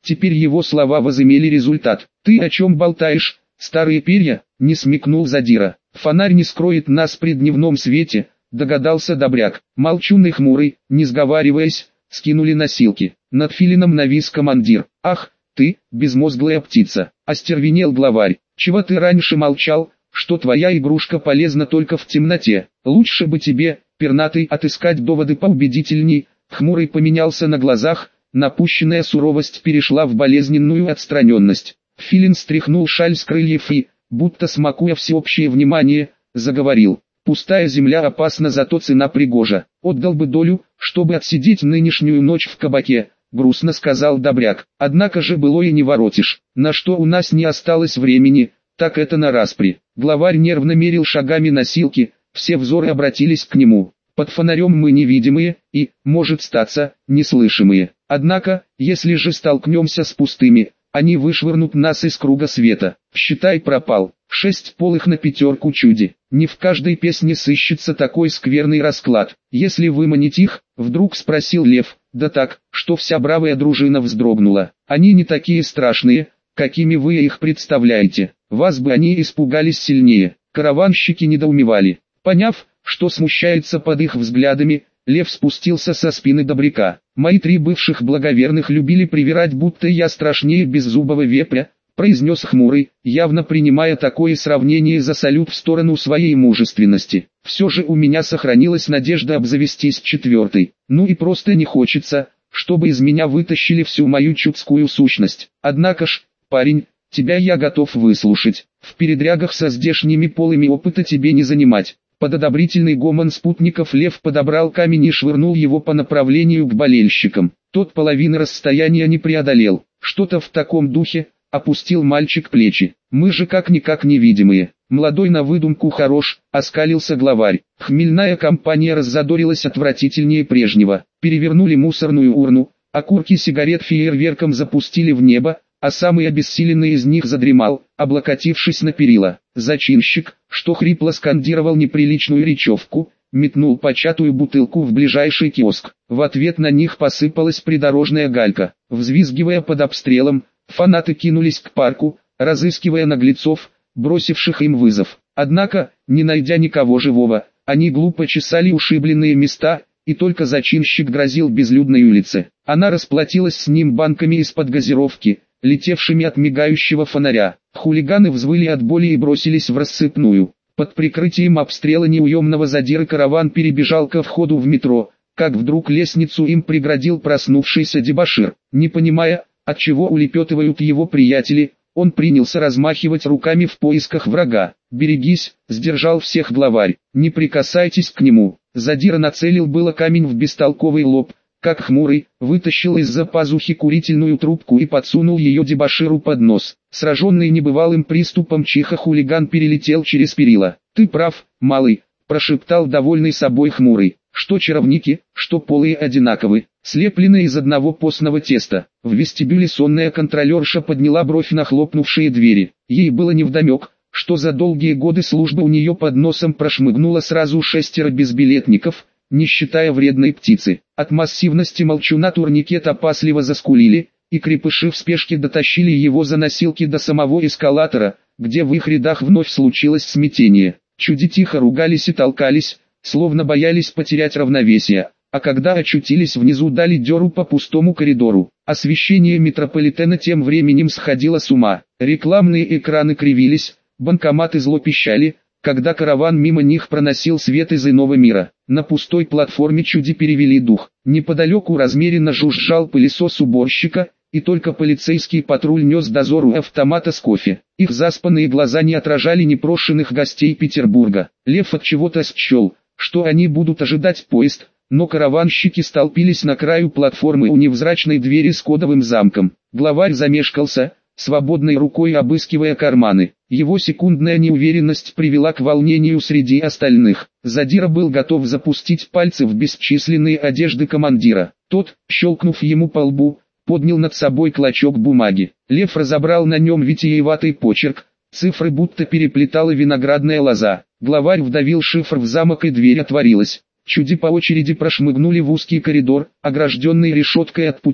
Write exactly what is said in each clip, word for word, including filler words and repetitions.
Теперь его слова возымели результат. «Ты о чем болтаешь, старые перья?» — не смекнул задира. «Фонарь не скроет нас при дневном свете», — догадался Добряк. Молчун и Хмурый, не сговариваясь, скинули носилки. Над филином навис командир. «Ах, ты, безмозглая птица!» — остервенел главарь. «Чего ты раньше молчал, что твоя игрушка полезна только в темноте? Лучше бы тебе, пернатый, отыскать доводы поубедительней». Хмурый поменялся на глазах, напущенная суровость перешла в болезненную отстраненность. Филин стряхнул шаль с крыльев и, будто смакуя всеобщее внимание, заговорил. «Пустая земля опасна, зато цена пригожа. Отдал бы долю, чтобы отсидеть нынешнюю ночь в кабаке», — грустно сказал Добряк. «Однако же былое не воротишь. На что у нас не осталось времени, так это на распри». Главарь нервно мерил шагами носилки, все взоры обратились к нему. «Под фонарем мы невидимые и, может статься, неслышимые. Однако, если же столкнемся с пустыми, они вышвырнут нас из круга света. Считай, пропал. Шесть полых на пятерку чуди. Не в каждой песне сыщется такой скверный расклад. Если выманить их, вдруг спросил Лев, да так, что вся бравая дружина вздрогнула. Они не такие страшные, какими вы их представляете. Вас бы они испугались сильнее». Караванщики недоумевали. Поняв, что смущается под их взглядами, Лев спустился со спины Добряка. «Мои три бывших благоверных любили привирать, будто я страшнее беззубого вепря», — произнес Хмурый, явно принимая такое сравнение за салют в сторону своей мужественности. «Все же у меня сохранилась надежда обзавестись четвертой. Ну и просто не хочется, чтобы из меня вытащили всю мою чудскую сущность. Однако ж, парень, тебя я готов выслушать. В передрягах со здешними полыми опыта тебе не занимать». Под одобрительный гомон спутников Лев подобрал камень и швырнул его по направлению к болельщикам. Тот половины расстояния не преодолел. Что-то в таком духе, опустил мальчик плечи. «Мы же как-никак невидимые. Молодой на выдумку хорош», — оскалился главарь. Хмельная компания раззадорилась отвратительнее прежнего. Перевернули мусорную урну, окурки сигарет фейерверком запустили в небо, а самый обессиленный из них задремал, облокотившись на перила. Зачинщик, что хрипло скандировал неприличную речевку, метнул початую бутылку в ближайший киоск. В ответ на них посыпалась придорожная галька. Взвизгивая под обстрелом, фанаты кинулись к парку, разыскивая наглецов, бросивших им вызов. Однако, не найдя никого живого, они глупо чесали ушибленные места, и только зачинщик грозил безлюдной улице. Она расплатилась с ним банками из-под газировки, летевшими от мигающего фонаря. Хулиганы взвыли от боли и бросились в рассыпную. Под прикрытием обстрела неуемного задиры караван перебежал ко входу в метро, как вдруг лестницу им преградил проснувшийся дебошир. Не понимая, от чего улепетывают его приятели, он принялся размахивать руками в поисках врага. «Берегись», — сдержал всех главарь, — «не прикасайтесь к нему». Задира нацелил было камень в бестолковый лоб, как Хмурый, вытащил из-за пазухи курительную трубку и подсунул ее дебоширу под нос. Сраженный небывалым приступом чиха хулиган перелетел через перила. «Ты прав, малый», — прошептал довольный собой Хмурый, — «что чаровники, что полые одинаковы, слеплены из одного постного теста». В вестибюле сонная контролерша подняла бровь на хлопнувшие двери. Ей было невдомек, что за долгие годы службы у нее под носом прошмыгнуло сразу шестеро безбилетников, не считая вредной птицы. От массивности молчуна турникет опасливо заскулили, и крепыши в спешке дотащили его за носилки до самого эскалатора, где в их рядах вновь случилось смятение. Чуди тихо ругались и толкались, словно боялись потерять равновесие, а когда очутились внизу, дали дёру по пустому коридору. Освещение метрополитена тем временем сходило с ума. Рекламные экраны кривились, банкоматы зло пищали, когда караван мимо них проносил свет из иного мира. На пустой платформе чуди перевели дух. Неподалеку размеренно жужжал пылесос уборщика, и только полицейский патруль нес дозор у автомата с кофе. Их заспанные глаза не отражали непрошенных гостей Петербурга. Лев от чего-то счел, что они будут ожидать поезд, но караванщики столпились на краю платформы у невзрачной двери с кодовым замком. Главарь замешкался, свободной рукой обыскивая карманы. Его секундная неуверенность привела к волнению среди остальных. Задира был готов запустить пальцы в бесчисленные одежды командира. Тот, щелкнув ему по лбу, поднял над собой клочок бумаги. Лев разобрал на нем витиеватый почерк, цифры будто переплетала виноградная лоза. Главарь вдавил шифр в замок, и дверь отворилась. Чуди по очереди прошмыгнули в узкий коридор, огражденный решеткой от путей.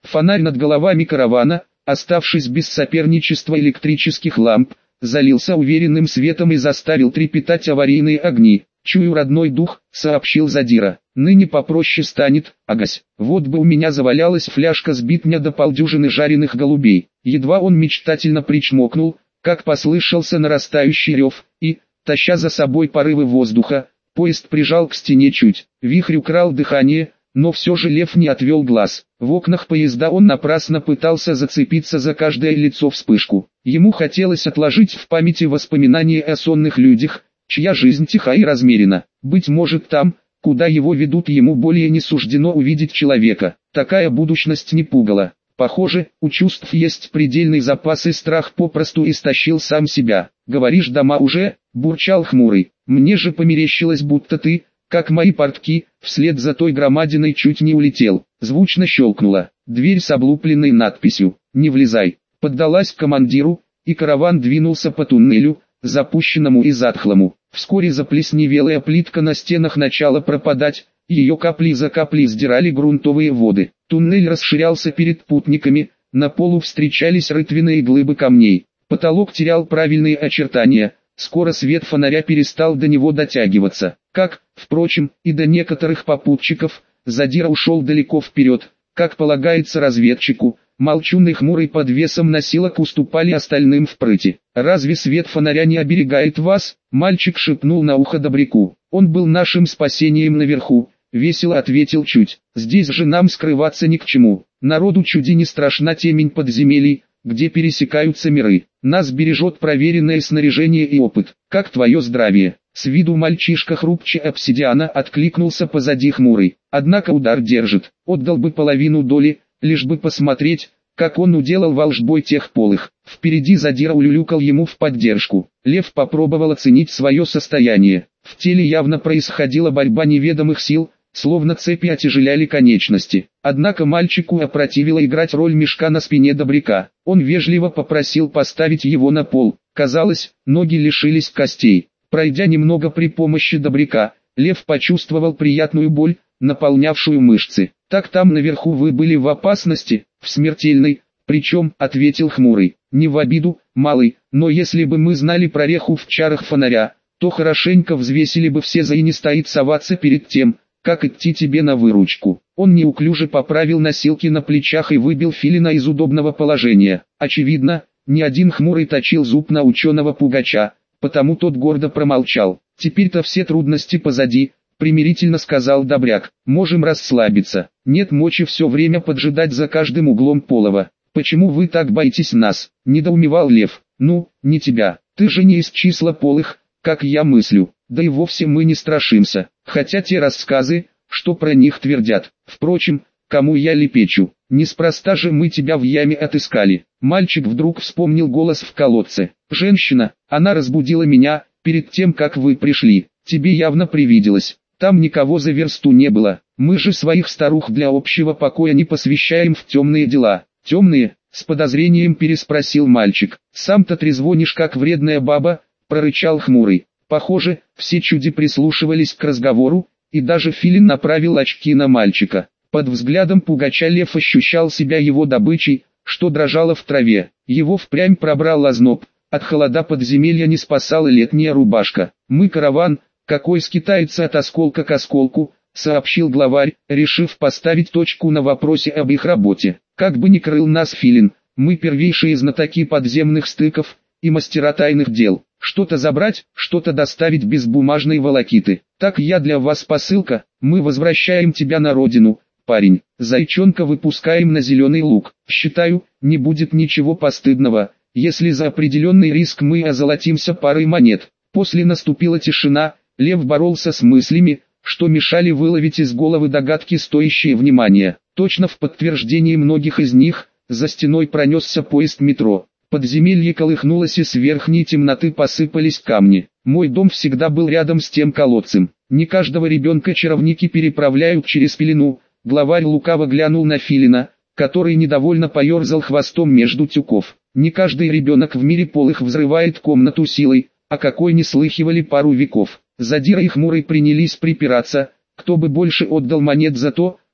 Фонарь над головами каравана, оставшись без соперничества электрических ламп, залился уверенным светом и заставил трепетать аварийные огни. «Чую родной дух», — сообщил Задира. «Ныне попроще станет, агась. Вот бы у меня завалялась фляжка сбитня до полдюжины жареных голубей». Едва он мечтательно причмокнул, как послышался нарастающий рев, и, таща за собой порывы воздуха, поезд прижал к стене чуть. Вихрь украл дыхание, но все же Лев не отвел глаз. В окнах поезда он напрасно пытался зацепиться за каждое лицо вспышку. Ему хотелось отложить в памяти воспоминания о сонных людях, чья жизнь тиха и размерена. Быть может, там, куда его ведут, ему более не суждено увидеть человека. Такая будущность не пугала. Похоже, у чувств есть предельный запас, и страх попросту истощил сам себя. «Говоришь, дома уже?» – бурчал Хмурый. «Мне же померещилось, будто ты, как мои портки, вслед за той громадиной чуть не улетел». Звучно щелкнула. Дверь с облупленной надписью «Не влезай» поддалась командиру, и караван двинулся по туннелю, запущенному и затхлому. Вскоре заплесневелая плитка на стенах начала пропадать, ее капли за каплей сдирали грунтовые воды. Туннель расширялся перед путниками, на полу встречались рытвенные глыбы камней. Потолок терял правильные очертания, скоро свет фонаря перестал до него дотягиваться. Как, впрочем, и до некоторых попутчиков, Задира ушел далеко вперед, как полагается разведчику. Молчун и Хмурый под весом носилок уступали остальным в прыти. «Разве свет фонаря не оберегает вас?» — мальчик шепнул на ухо Добряку. «Он был нашим спасением наверху», — весело ответил Чуть. «Здесь же нам скрываться ни к чему. Народу Чуди не страшна темень подземелий, где пересекаются миры. Нас бережет проверенное снаряжение и опыт. Как твое здравие?» С виду мальчишка хрупче обсидиана, откликнулся позади Хмурый. «Однако удар держит. Отдал бы половину доли, лишь бы посмотреть, как он уделал волжбой тех полых». Впереди Задира улюлюкал ему в поддержку. Лев попробовал оценить свое состояние. В теле явно происходила борьба неведомых сил, словно цепи отяжеляли конечности. Однако мальчику опротивило играть роль мешка на спине Добряка. Он вежливо попросил поставить его на пол. Казалось, ноги лишились костей. Пройдя немного при помощи Добряка, Лев почувствовал приятную боль, наполнявшую мышцы. «Так там наверху вы были в опасности, в смертельной, причем», — ответил Хмурый. «Не в обиду, малый, но если бы мы знали прореху в чарах фонаря, то хорошенько взвесили бы все за и не стоит соваться перед тем, как идти тебе на выручку». Он неуклюже поправил носилки на плечах и выбил Филина из удобного положения. Очевидно, ни один Хмурый точил зуб на ученого Пугача, потому тот гордо промолчал. «Теперь-то все трудности позади», — примирительно сказал Добряк. «Можем расслабиться. Нет мочи все время поджидать за каждым углом полова». «Почему вы так боитесь нас?» — недоумевал Лев. «Ну, не тебя. Ты же не из числа полых, как я мыслю. Да и вовсе мы не страшимся. Хотя те рассказы, что про них твердят. Впрочем, кому я лепечу? Неспроста же мы тебя в яме отыскали». Мальчик вдруг вспомнил голос в колодце. «Женщина, она разбудила меня, перед тем как вы пришли. Тебе явно привиделось. Там никого за версту не было. Мы же своих старух для общего покоя не посвящаем в темные дела». «Темные?» — с подозрением переспросил мальчик. «Сам-то трезвонишь как вредная баба», — прорычал Хмурый. Похоже, все чуди прислушивались к разговору, и даже Филин направил очки на мальчика. Под взглядом Пугача Лев ощущал себя его добычей, что дрожало в траве. Его впрямь пробрал озноб, от холода подземелья не спасала летняя рубашка. «Мы караван, какой скитается от осколка к осколку», — сообщил главарь, решив поставить точку на вопросе об их работе. «Как бы ни крыл нас Филин, мы первейшие знатоки подземных стыков и мастера тайных дел. Что-то забрать, что-то доставить без бумажной волокиты. Так я для вас посылка, мы возвращаем тебя на родину, парень. Зайчонка выпускаем на зеленый луг. Считаю, не будет ничего постыдного, если за определенный риск мы озолотимся парой монет». После наступила тишина. Лев боролся с мыслями, что мешали выловить из головы догадки, стоящие внимания. Точно в подтверждении многих из них, за стеной пронесся поезд метро. Подземелье колыхнулось, и с верхней темноты посыпались камни. «Мой дом всегда был рядом с тем колодцем. Не каждого ребенка чаровники переправляют через пелену». Главарь лукаво глянул на Филина, который недовольно поерзал хвостом между тюков. «Не каждый ребенок в мире полых взрывает комнату силой, а какой не слыхивали пару веков». Задира и Хмурый принялись припираться, кто бы больше отдал монет за то,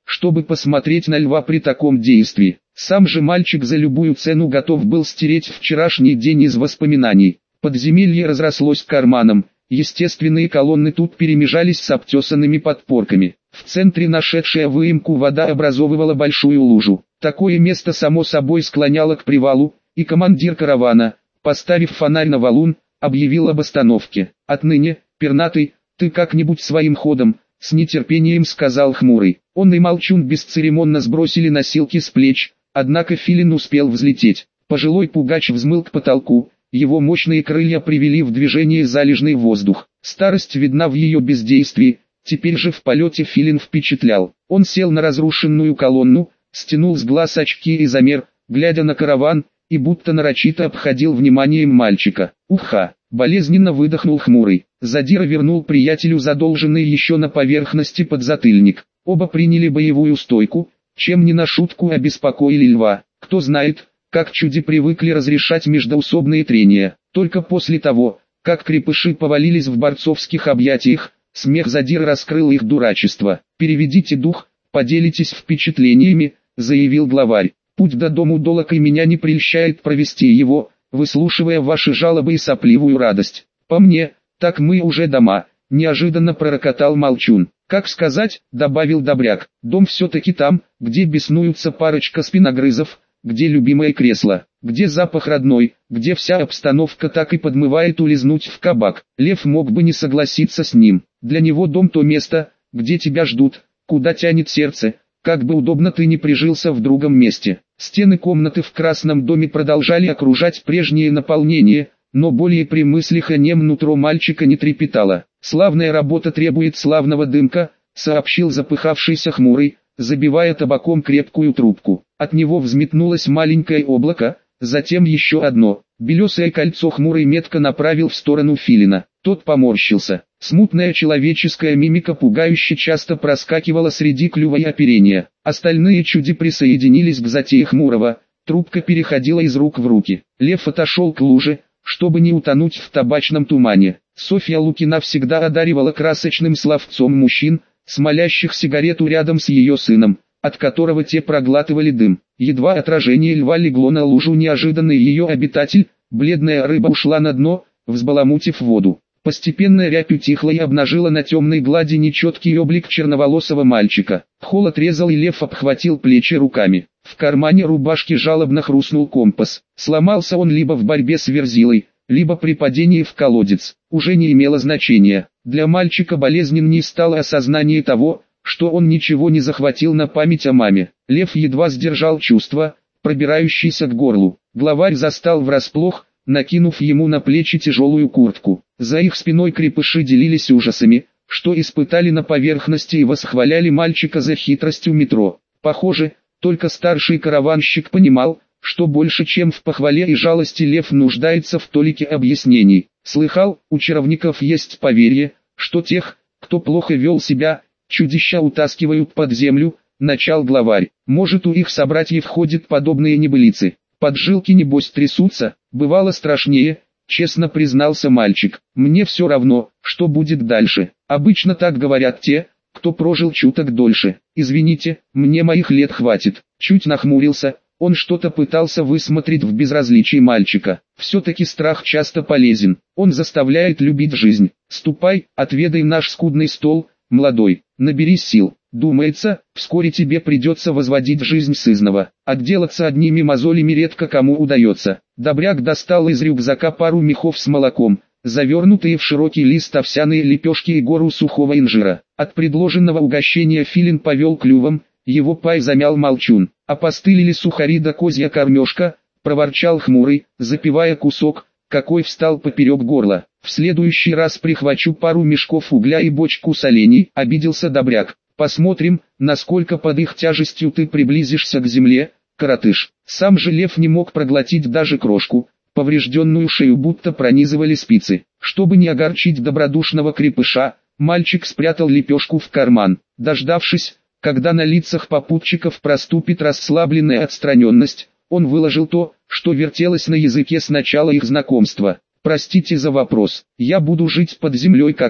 чтобы посмотреть на льва при таком действии. Сам же мальчик за любую цену готов был стереть вчерашний день из воспоминаний. Подземелье разрослось карманом, естественные колонны тут перемежались с обтесанными подпорками. В центре нашедшая выемку вода образовывала большую лужу. Такое место само собой склоняло к привалу, и командир каравана, поставив фонарь на валун, объявил об остановке. «Отныне, пернатый, ты как-нибудь своим ходом», — с нетерпением сказал Хмурый. Он и Молчун бесцеремонно сбросили носилки с плеч, однако Филин успел взлететь. Пожилой пугач взмыл к потолку, его мощные крылья привели в движение залежный воздух. Старость видна в ее бездействии, теперь же в полете Филин впечатлял. Он сел на разрушенную колонну, стянул с глаз очки и замер, глядя на караван, и будто нарочито обходил вниманием мальчика. «Уха!» — болезненно выдохнул Хмурый. Задира вернул приятелю задолженный еще на поверхности подзатыльник. Оба приняли боевую стойку, чем не на шутку обеспокоили льва. Кто знает, как чуди привыкли разрешать междоусобные трения. Только после того, как крепыши повалились в борцовских объятиях, смех Задира раскрыл их дурачество. «Переведите дух, поделитесь впечатлениями», — заявил главарь. «Путь до дому Долок и меня не прельщает провести его, выслушивая ваши жалобы и сопливую радость. По мне, так мы уже дома», — неожиданно пророкотал Молчун. «Как сказать», — добавил Добряк, — «дом все-таки там, где беснуются парочка спиногрызов, где любимое кресло, где запах родной, где вся обстановка так и подмывает улизнуть в кабак». Лев мог бы не согласиться с ним. Для него дом то место, где тебя ждут, куда тянет сердце, как бы удобно ты ни прижился в другом месте. Стены комнаты в Красном доме продолжали окружать прежнее наполнение, но более при мыслях о нем нутро мальчика не трепетало. «Славная работа требует славного дымка», — сообщил запыхавшийся Хмурый, забивая табаком крепкую трубку. От него взметнулось маленькое облако, затем еще одно. Белесое кольцо Хмурый метко направил в сторону Филина. Тот поморщился. Смутная человеческая мимика пугающе часто проскакивала среди клюва и оперения. Остальные чуди присоединились к затее Хмурого. Трубка переходила из рук в руки. Лев отошел к луже, чтобы не утонуть в табачном тумане. Софья Лукина всегда одаривала красочным словцом мужчин, смолящих сигарету рядом с ее сыном, от которого те проглатывали дым. Едва отражение льва легло на лужу, неожиданный ее обитатель, бледная рыба, ушла на дно, взбаламутив воду. Постепенно рябь утихла и обнажила на темной глади нечеткий облик черноволосого мальчика. Холод резал, и лев обхватил плечи руками. В кармане рубашки жалобно хрустнул компас. Сломался он либо в борьбе с Верзилой, либо при падении в колодец. Уже не имело значения. Для мальчика болезненней стало осознание того, что он ничего не захватил на память о маме. Лев едва сдержал чувства, пробирающиеся к горлу. Главарь застал врасплох, накинув ему на плечи тяжелую куртку. За их спиной крепыши делились ужасами, что испытали на поверхности, и восхваляли мальчика за хитростью метро. Похоже, только старший караванщик понимал, что больше чем в похвале и жалости лев нуждается в толике объяснений. Слыхал, у чаровников есть поверье, что тех, кто плохо вел себя, чудища утаскивают под землю, начал главарь. Может, у их собратьев ходят подобные небылицы. Поджилки небось трясутся, бывало страшнее, честно признался мальчик. Мне все равно, что будет дальше. Обычно так говорят те, кто прожил чуток дольше. Извините, мне моих лет хватит. Чуть нахмурился, он что-то пытался высмотреть в безразличии мальчика. Все-таки страх часто полезен, он заставляет любить жизнь. Ступай, отведай наш скудный стол, молодой, наберись сил. Думается, вскоре тебе придется возводить жизнь сызнова. Отделаться одними мозолями редко кому удается. Добряк достал из рюкзака пару мехов с молоком, завернутые в широкий лист овсяные лепешки и гору сухого инжира. От предложенного угощения Филин повел клювом, его пай замял Молчун. «Опостылили сухари да козья кормежка», — проворчал Хмурый, запивая кусок, какой встал поперек горла. «В следующий раз прихвачу пару мешков угля и бочку солений», — обиделся Добряк. «Посмотрим, насколько под их тяжестью ты приблизишься к земле, коротыш». Сам же лев не мог проглотить даже крошку, поврежденную шею будто пронизывали спицы. Чтобы не огорчить добродушного крепыша, мальчик спрятал лепешку в карман. Дождавшись, когда на лицах попутчиков проступит расслабленная отстраненность, он выложил то, что вертелось на языке с начала их знакомства. «Простите за вопрос, я буду жить под землей как вы,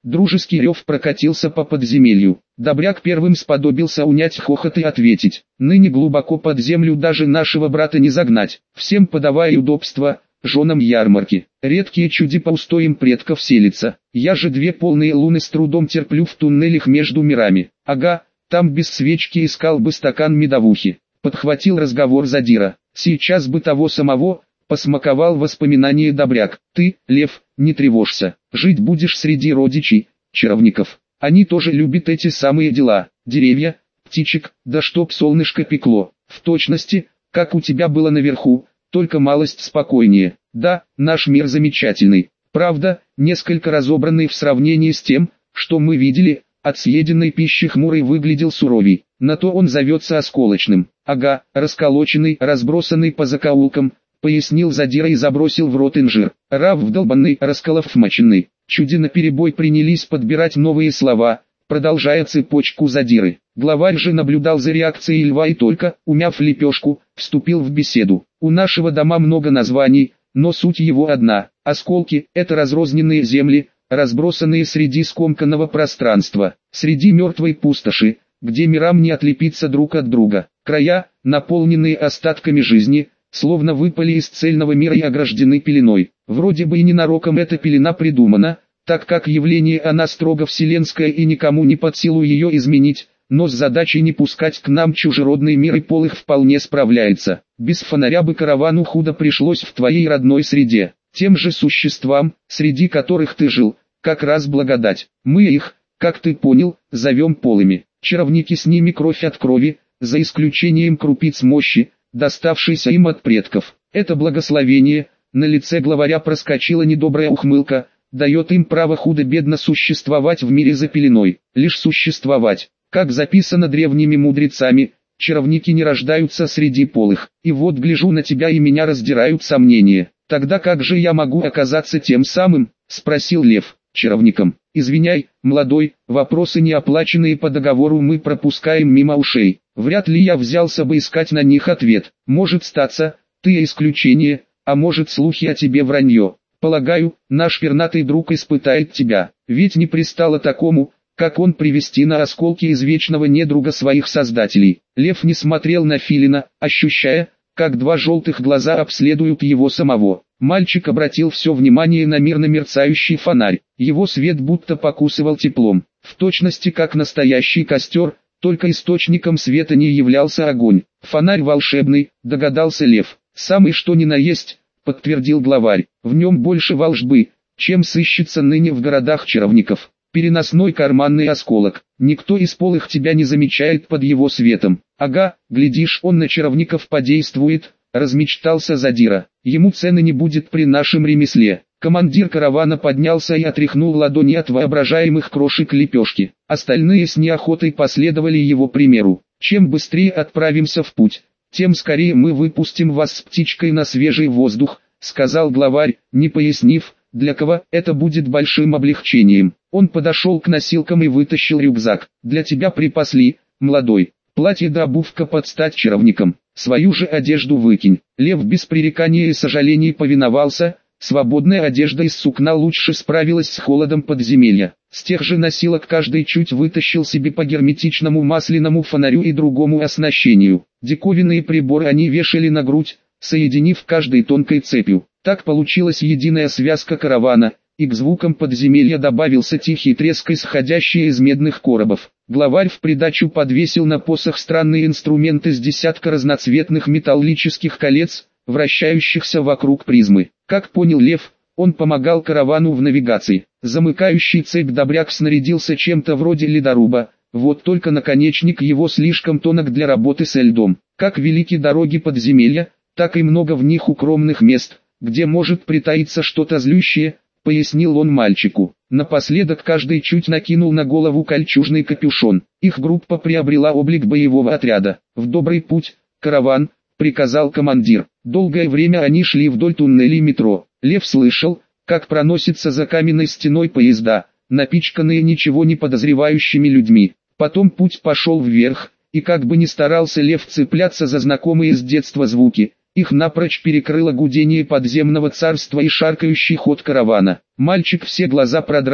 Дружеский рев прокатился по подземелью. Добряк первым сподобился унять хохот и ответить: «Ныне глубоко под землю даже нашего брата не загнать, всем подавая удобства, женам ярмарки. Редкие чуди по устоям предков селятся. Я же две полные луны с трудом терплю в туннелях между мирами. Ага, там без свечки искал бы стакан медовухи». Подхватил разговор Задира. «Сейчас бы того самого», — посмаковал воспоминания Добряк. «Ты, Лев, не тревожься, жить будешь среди родичей, чаровников. Они тоже любят эти самые дела, деревья, птичек, да чтоб солнышко пекло. В точности, как у тебя было наверху, только малость спокойнее. Да, наш мир замечательный. Правда, несколько разобранный в сравнении с тем, что мы видели, от съеденной пищи хмурый выглядел суровей. На то он зовется осколочным. Ага, расколоченный, разбросанный по закоулкам», — пояснил Задира и забросил в рот инжир. Рав вдолбанный, расколовмаченный. Чуди наперебой принялись подбирать новые слова, продолжая цепочку Задиры. Главарь же наблюдал за реакцией льва и только, умяв лепешку, вступил в беседу. «У нашего дома много названий, но суть его одна. Осколки — это разрозненные земли, разбросанные среди скомканного пространства, среди мертвой пустоши, где мирам не отлепиться друг от друга. Края, наполненные остатками жизни, словно выпали из цельного мира и ограждены пеленой. Вроде бы и ненароком эта пелена придумана, так как явление она строго вселенское и никому не под силу ее изменить, но с задачей не пускать к нам чужеродный мир и пол их вполне справляется. Без фонаря бы каравану худо пришлось в твоей родной среде. Тем же существам, среди которых ты жил, как раз благодать. Мы их, как ты понял, зовем полыми. Чаровники с ними кровь от крови, за исключением крупиц мощи, доставшейся им от предков. Это благословение, на лице главаря проскочила недобрая ухмылка, дает им право худо-бедно существовать в мире за пеленой. Лишь существовать. Как записано древними мудрецами, чаровники не рождаются среди полых. И вот гляжу на тебя и меня раздирают сомнения. Тогда как же я могу оказаться тем самым, спросил Лев, чаровником? Извиняй, молодой, вопросы не оплаченные по договору мы пропускаем мимо ушей. Вряд ли я взялся бы искать на них ответ. Может статься, ты исключение, а может слухи о тебе вранье. Полагаю, наш пернатый друг испытает тебя, ведь не пристало такому, как он, привести на осколки из вечного недруга своих создателей. Лев не смотрел на Филина, ощущая, как два желтых глаза обследуют его самого. Мальчик обратил все внимание на мирно мерцающий фонарь. Его свет будто покусывал теплом. В точности как настоящий костер, только источником света не являлся огонь. Фонарь волшебный, догадался Лев. Самый что ни на есть, подтвердил главарь. В нем больше волшбы, чем сыщется ныне в городах чаровников. Переносной карманный осколок. Никто из полых тебя не замечает под его светом. Ага, глядишь, он на чаровников подействует, размечтался Задира. Ему цены не будет при нашем ремесле. Командир каравана поднялся и отряхнул ладони от воображаемых крошек лепешки. Остальные с неохотой последовали его примеру. Чем быстрее отправимся в путь, тем скорее мы выпустим вас с птичкой на свежий воздух, сказал главарь, не пояснив, для кого это будет большим облегчением. Он подошел к носилкам и вытащил рюкзак. Для тебя припасли, молодой, платье да обувка под стать чаровникам. Свою же одежду выкинь. Лев без пререкания и сожалений повиновался. Свободная одежда из сукна лучше справилась с холодом подземелья. С тех же носилок каждый чуть вытащил себе по герметичному масляному фонарю и другому оснащению. Диковинные приборы они вешали на грудь, соединив каждой тонкой цепью. Так получилась единая связка каравана, и к звукам подземелья добавился тихий треск, исходящий из медных коробов. Главарь в придачу подвесил на посох странные инструменты с десятка разноцветных металлических колец, вращающихся вокруг призмы. Как понял Лев, он помогал каравану в навигации. Замыкающий цепь Добряк снарядился чем-то вроде ледоруба, вот только наконечник его слишком тонок для работы со льдом. Как велики дороги подземелья, так и много в них укромных мест, где может притаиться что-то злющее, пояснил он мальчику. Напоследок каждый чуть накинул на голову кольчужный капюшон. Их группа приобрела облик боевого отряда. «В добрый путь, караван», — приказал командир. Долгое время они шли вдоль туннелей метро. Лев слышал, как проносятся за каменной стеной поезда, напичканные ничего не подозревающими людьми. Потом путь пошел вверх, и как бы ни старался Лев цепляться за знакомые с детства звуки, их напрочь перекрыло гудение подземного царства и шаркающий ход каравана. Мальчик все глаза продрал,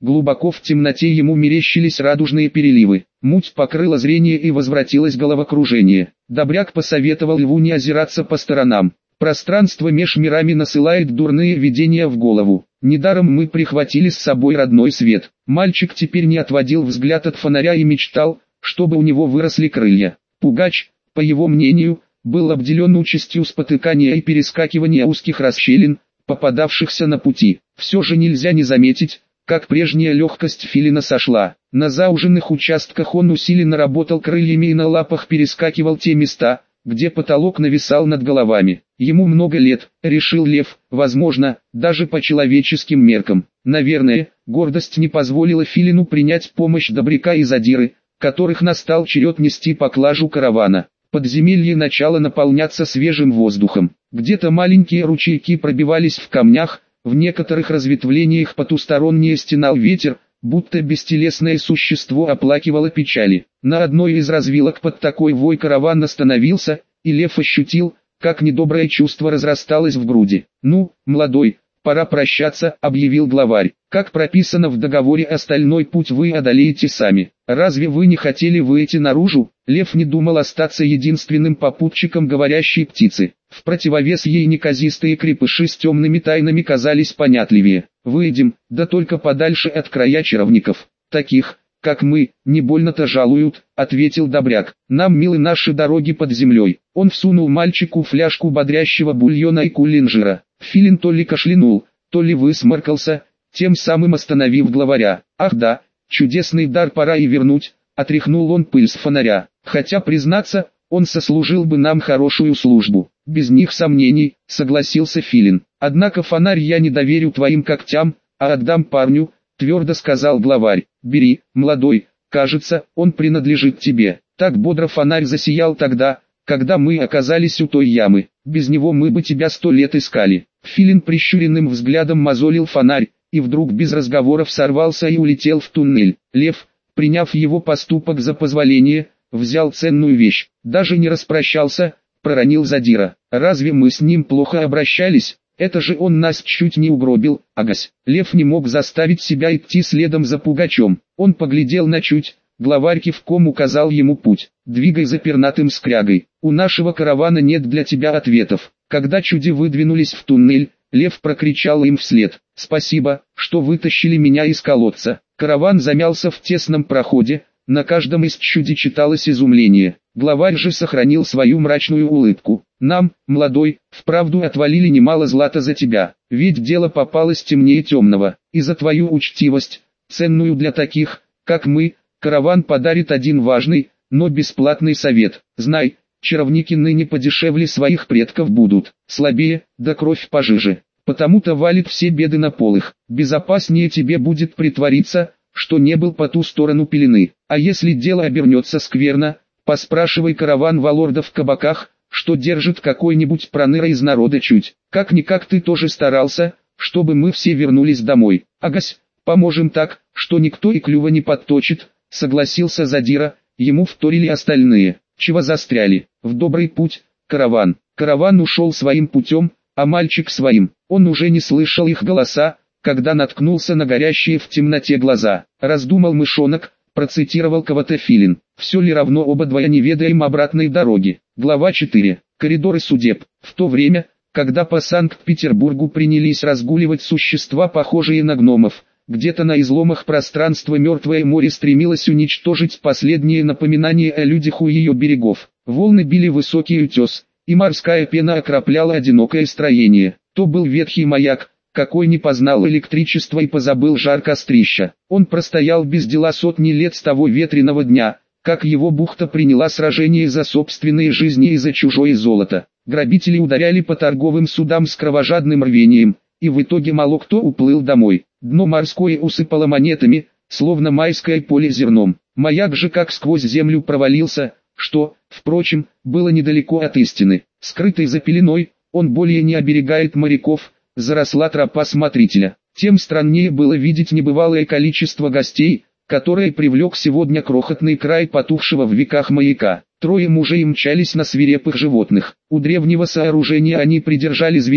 Глубоко в темноте ему мерещились радужные переливы. Муть покрыла зрение и возвратилось головокружение. Добряк посоветовал льву не озираться по сторонам. Пространство меж мирами насылает дурные видения в голову. Недаром мы прихватили с собой родной свет. Мальчик теперь не отводил взгляд от фонаря и мечтал, чтобы у него выросли крылья. Пугач, по его мнению, был обделен участью спотыкания и перескакивания узких расщелин, попадавшихся на пути. Все же нельзя не заметить, как прежняя легкость филина сошла. На зауженных участках он усиленно работал крыльями и на лапах перескакивал те места, где потолок нависал над головами. Ему много лет, решил лев, возможно, даже по человеческим меркам. Наверное, гордость не позволила филину принять помощь Добряка и Задиры, которых настал черед нести поклажу каравана. Подземелье начало наполняться свежим воздухом. Где-то маленькие ручейки пробивались в камнях, в некоторых разветвлениях потустороннее стенал ветер, будто бестелесное существо оплакивало печали. На одной из развилок под такой вой караван остановился, и лев ощутил, как недоброе чувство разрасталось в груди. «Ну, молодой, пора прощаться», — объявил главарь. «Как прописано в договоре, остальной путь вы одолеете сами. Разве вы не хотели выйти наружу?» Лев не думал остаться единственным попутчиком говорящей птицы. В противовес ей неказистые крепыши с темными тайнами казались понятливее. «Выйдем, да только подальше от края чаровников. Таких, как мы, не больно-то жалуют», — ответил Добряк. «Нам милы наши дороги под землей». Он всунул мальчику фляжку бодрящего бульона и кулинжира. Филин то ли кашлянул, то ли высморкался, тем самым остановив главаря. «Ах да, чудесный дар пора и вернуть», — отряхнул он пыль с фонаря. «Хотя, признаться, он сослужил бы нам хорошую службу». «Без них сомнений», — согласился Филин. «Однако фонарь я не доверю твоим когтям, а отдам парню», — твердо сказал главарь. «Бери, молодой, кажется, он принадлежит тебе». Так бодро фонарь засиял тогда, когда мы оказались у той ямы. «Без него мы бы тебя сто лет искали». Филин прищуренным взглядом мозолил фонарь, и вдруг без разговоров сорвался и улетел в туннель. Лев, приняв его поступок за позволение, взял ценную вещь, даже не распрощался, проронил Задира. «Разве мы с ним плохо обращались? Это же он нас чуть не угробил, агась». Лев не мог заставить себя идти следом за Пугачем. Он поглядел на чуть, главарь кивком указал ему путь. «Двигай за пернатым скрягой, у нашего каравана нет для тебя ответов». Когда чуди выдвинулись в туннель, Лев прокричал им вслед: «Спасибо, что вытащили меня из колодца». Караван замялся в тесном проходе, на каждом из чуди читалось изумление. Главарь же сохранил свою мрачную улыбку. «Нам, молодой, вправду отвалили немало злата за тебя, ведь дело попалось темнее темного, и за твою учтивость, ценную для таких, как мы, караван подарит один важный, но бесплатный совет. Знай, чаровники ныне подешевле своих предков будут, слабее, да кровь пожиже. Потому-то валит все беды на полых. Безопаснее тебе будет притвориться, что не был по ту сторону пелены. А если дело обернется скверно, поспрашивай караван валорда в кабаках, что держит какой-нибудь проныра из народа чуть. Как-никак ты тоже старался, чтобы мы все вернулись домой. Агась, поможем так, что никто и клюва не подточит», — согласился Задира. Ему вторили остальные. «Чего застряли? В добрый путь, караван». Караван ушел своим путем, а мальчик своим. Он уже не слышал их голоса, когда наткнулся на горящие в темноте глаза. Раздумал мышонок, процитировал кого-то Филин. «Все ли равно оба двое не ведаем обратной дороги». Глава четыре. Коридоры судеб. В то время, когда по Санкт-Петербургу принялись разгуливать существа, похожие на гномов, где-то на изломах пространства мертвое море стремилось уничтожить последние напоминания о людях у ее берегов. Волны били высокий утес, и морская пена окропляла одинокое строение. То был ветхий маяк, какой не познал электричества и позабыл жар кострища. Он простоял без дела сотни лет с того ветреного дня, как его бухта приняла сражение за собственные жизни и за чужое золото. Грабители ударяли по торговым судам с кровожадным рвением, и в итоге мало кто уплыл домой. Дно морское усыпало монетами, словно майское поле зерном. Маяк же как сквозь землю провалился, что, впрочем, было недалеко от истины. Скрытый за пеленой, он более не оберегает моряков, заросла тропа смотрителя. Тем страннее было видеть небывалое количество гостей, которое привлек сегодня крохотный край потухшего в веках маяка. Трое мужей мчались на свирепых животных. У древнего сооружения они придержали зверей,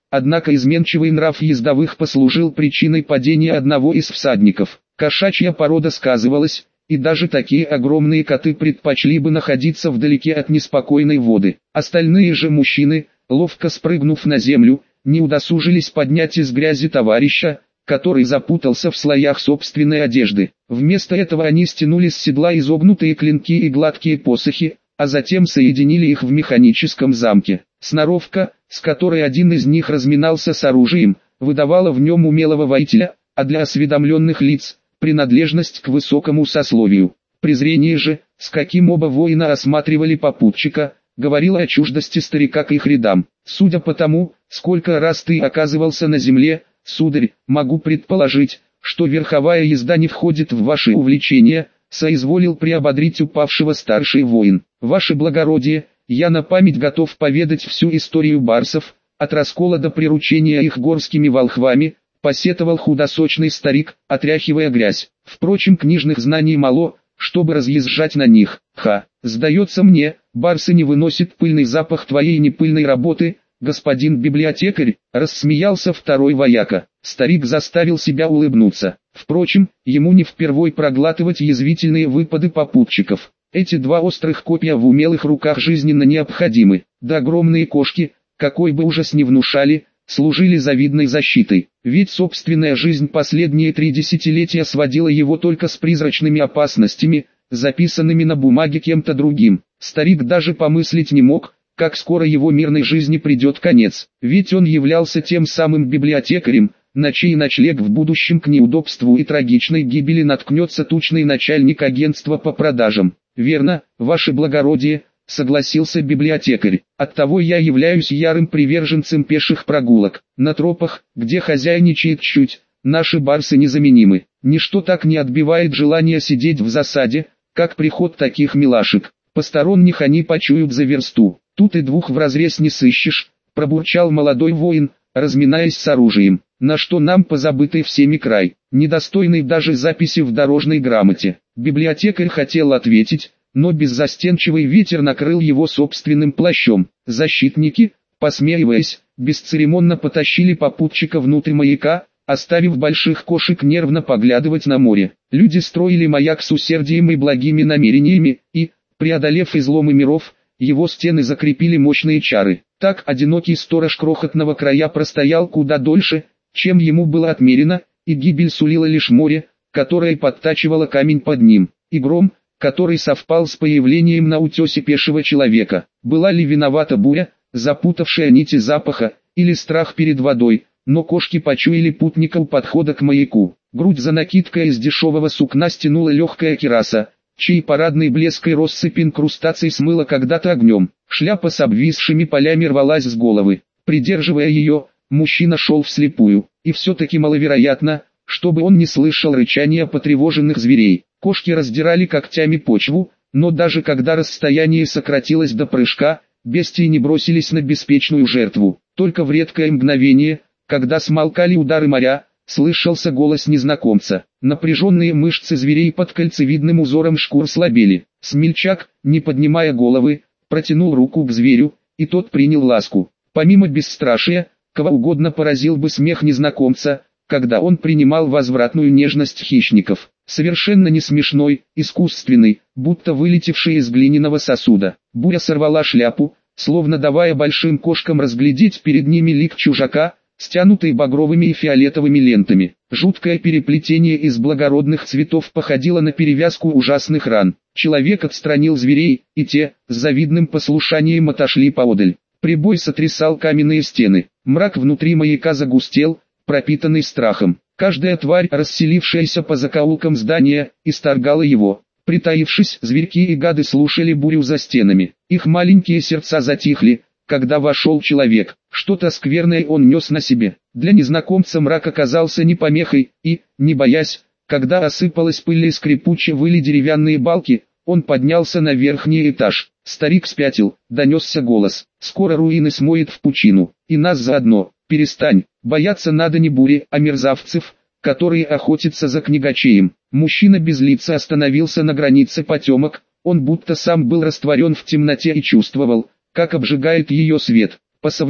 однако изменчивый нрав ездовых послужил причиной падения одного из всадников. Кошачья порода сказывалась, и даже такие огромные коты предпочли бы находиться вдалеке от неспокойной воды. Остальные же мужчины, ловко спрыгнув на землю, не удосужились поднять из грязи товарища, который запутался в слоях собственной одежды. Вместо этого они стянули с седла изогнутые клинки и гладкие посохи, а затем соединили их в механическом замке. Сноровка, с которой один из них разминался с оружием, выдавала в нем умелого воителя, а для осведомленных лиц – принадлежность к высокому сословию. Презрение же, с каким оба воина осматривали попутчика, говорило о чуждости старика к их рядам. Судя по тому, сколько раз ты оказывался на земле, сударь, могу предположить, что верховая езда не входит в ваши увлечения, соизволил приободрить упавшего старший воин. Ваше благородие, я на память готов поведать всю историю барсов, от раскола до приручения их горскими волхвами, посетовал худосочный старик, отряхивая грязь. Впрочем, книжных знаний мало, чтобы разъезжать на них. Ха, сдается мне, барсы не выносят пыльный запах твоей непыльной работы, господин библиотекарь, рассмеялся второй вояка. Старик заставил себя улыбнуться. Впрочем, ему не впервой проглатывать язвительные выпады попутчиков. Эти два острых копья в умелых руках жизненно необходимы. Да огромные кошки, какой бы ужас ни внушали, служили завидной защитой. Ведь собственная жизнь последние три десятилетия сводила его только с призрачными опасностями, записанными на бумаге кем-то другим. Старик даже помыслить не мог, как скоро его мирной жизни придет конец. Ведь он являлся тем самым библиотекарем, на чей ночлег в будущем к неудобству и трагичной гибели наткнется тучный начальник агентства по продажам. «Верно, ваше благородие», — согласился библиотекарь. «Оттого я являюсь ярым приверженцем пеших прогулок. На тропах, где хозяйничает чуть, наши барсы незаменимы. Ничто так не отбивает желание сидеть в засаде, как приход таких милашек. Посторонних они почуют за версту. Тут и двух вразрез не сыщешь», — пробурчал молодой воин, разминаясь с оружием. «На что нам позабытый всеми край, недостойный даже записи в дорожной грамоте». Библиотекарь хотел ответить, но беззастенчивый ветер накрыл его собственным плащом. Защитники, посмеиваясь, бесцеремонно потащили попутчика внутрь маяка, оставив больших кошек нервно поглядывать на море. Люди строили маяк с усердием и благими намерениями, и, преодолев изломы миров, его стены закрепили мощные чары. Так одинокий сторож крохотного края простоял куда дольше, чем ему было отмерено, и гибель сулила лишь море, которое подтачивало камень под ним, и гром, который совпал с появлением на утесе пешего человека. Была ли виновата буря, запутавшая нити запаха, или страх перед водой, но кошки почуяли путника у подхода к маяку. Грудь за накидкой из дешевого сукна стянула легкая кираса, чей парадный блеск и россыпь инкрустаций смыло когда-то огнем. Шляпа с обвисшими полями рвалась с головы. Придерживая ее, мужчина шел вслепую, и все-таки маловероятно, чтобы он не слышал рычания потревоженных зверей. Кошки раздирали когтями почву, но даже когда расстояние сократилось до прыжка, бестии не бросились на беспечную жертву. Только в редкое мгновение, когда смолкали удары моря, слышался голос незнакомца. Напряженные мышцы зверей под кольцевидным узором шкур слабели. Смельчак, не поднимая головы, протянул руку к зверю, и тот принял ласку. Помимо бесстрашия, кого угодно поразил бы смех незнакомца, когда он принимал возвратную нежность хищников. Совершенно не смешной, искусственный, будто вылетевший из глиняного сосуда. Буря сорвала шляпу, словно давая большим кошкам разглядеть перед ними лик чужака, стянутый багровыми и фиолетовыми лентами. Жуткое переплетение из благородных цветов походило на перевязку ужасных ран. Человек отстранил зверей, и те, с завидным послушанием отошли поодаль. Прибой сотрясал каменные стены. Мрак внутри маяка загустел, пропитанный страхом. Каждая тварь, расселившаяся по закоулкам здания, исторгала его. Притаившись, зверьки и гады слушали бурю за стенами. Их маленькие сердца затихли, когда вошел человек. Что-то скверное он нес на себе. Для незнакомца мрак оказался не помехой, и, не боясь, когда осыпалась пыль и скрипуче выли деревянные балки, он поднялся на верхний этаж. Старик спятил, донесся голос. «Скоро руины смоет в пучину, и нас заодно. Перестань, бояться надо не бури, а мерзавцев, которые охотятся за книгачеем». Мужчина без лица остановился на границе потемок, он будто сам был растворен в темноте и чувствовал, как обжигает ее свет. По совне,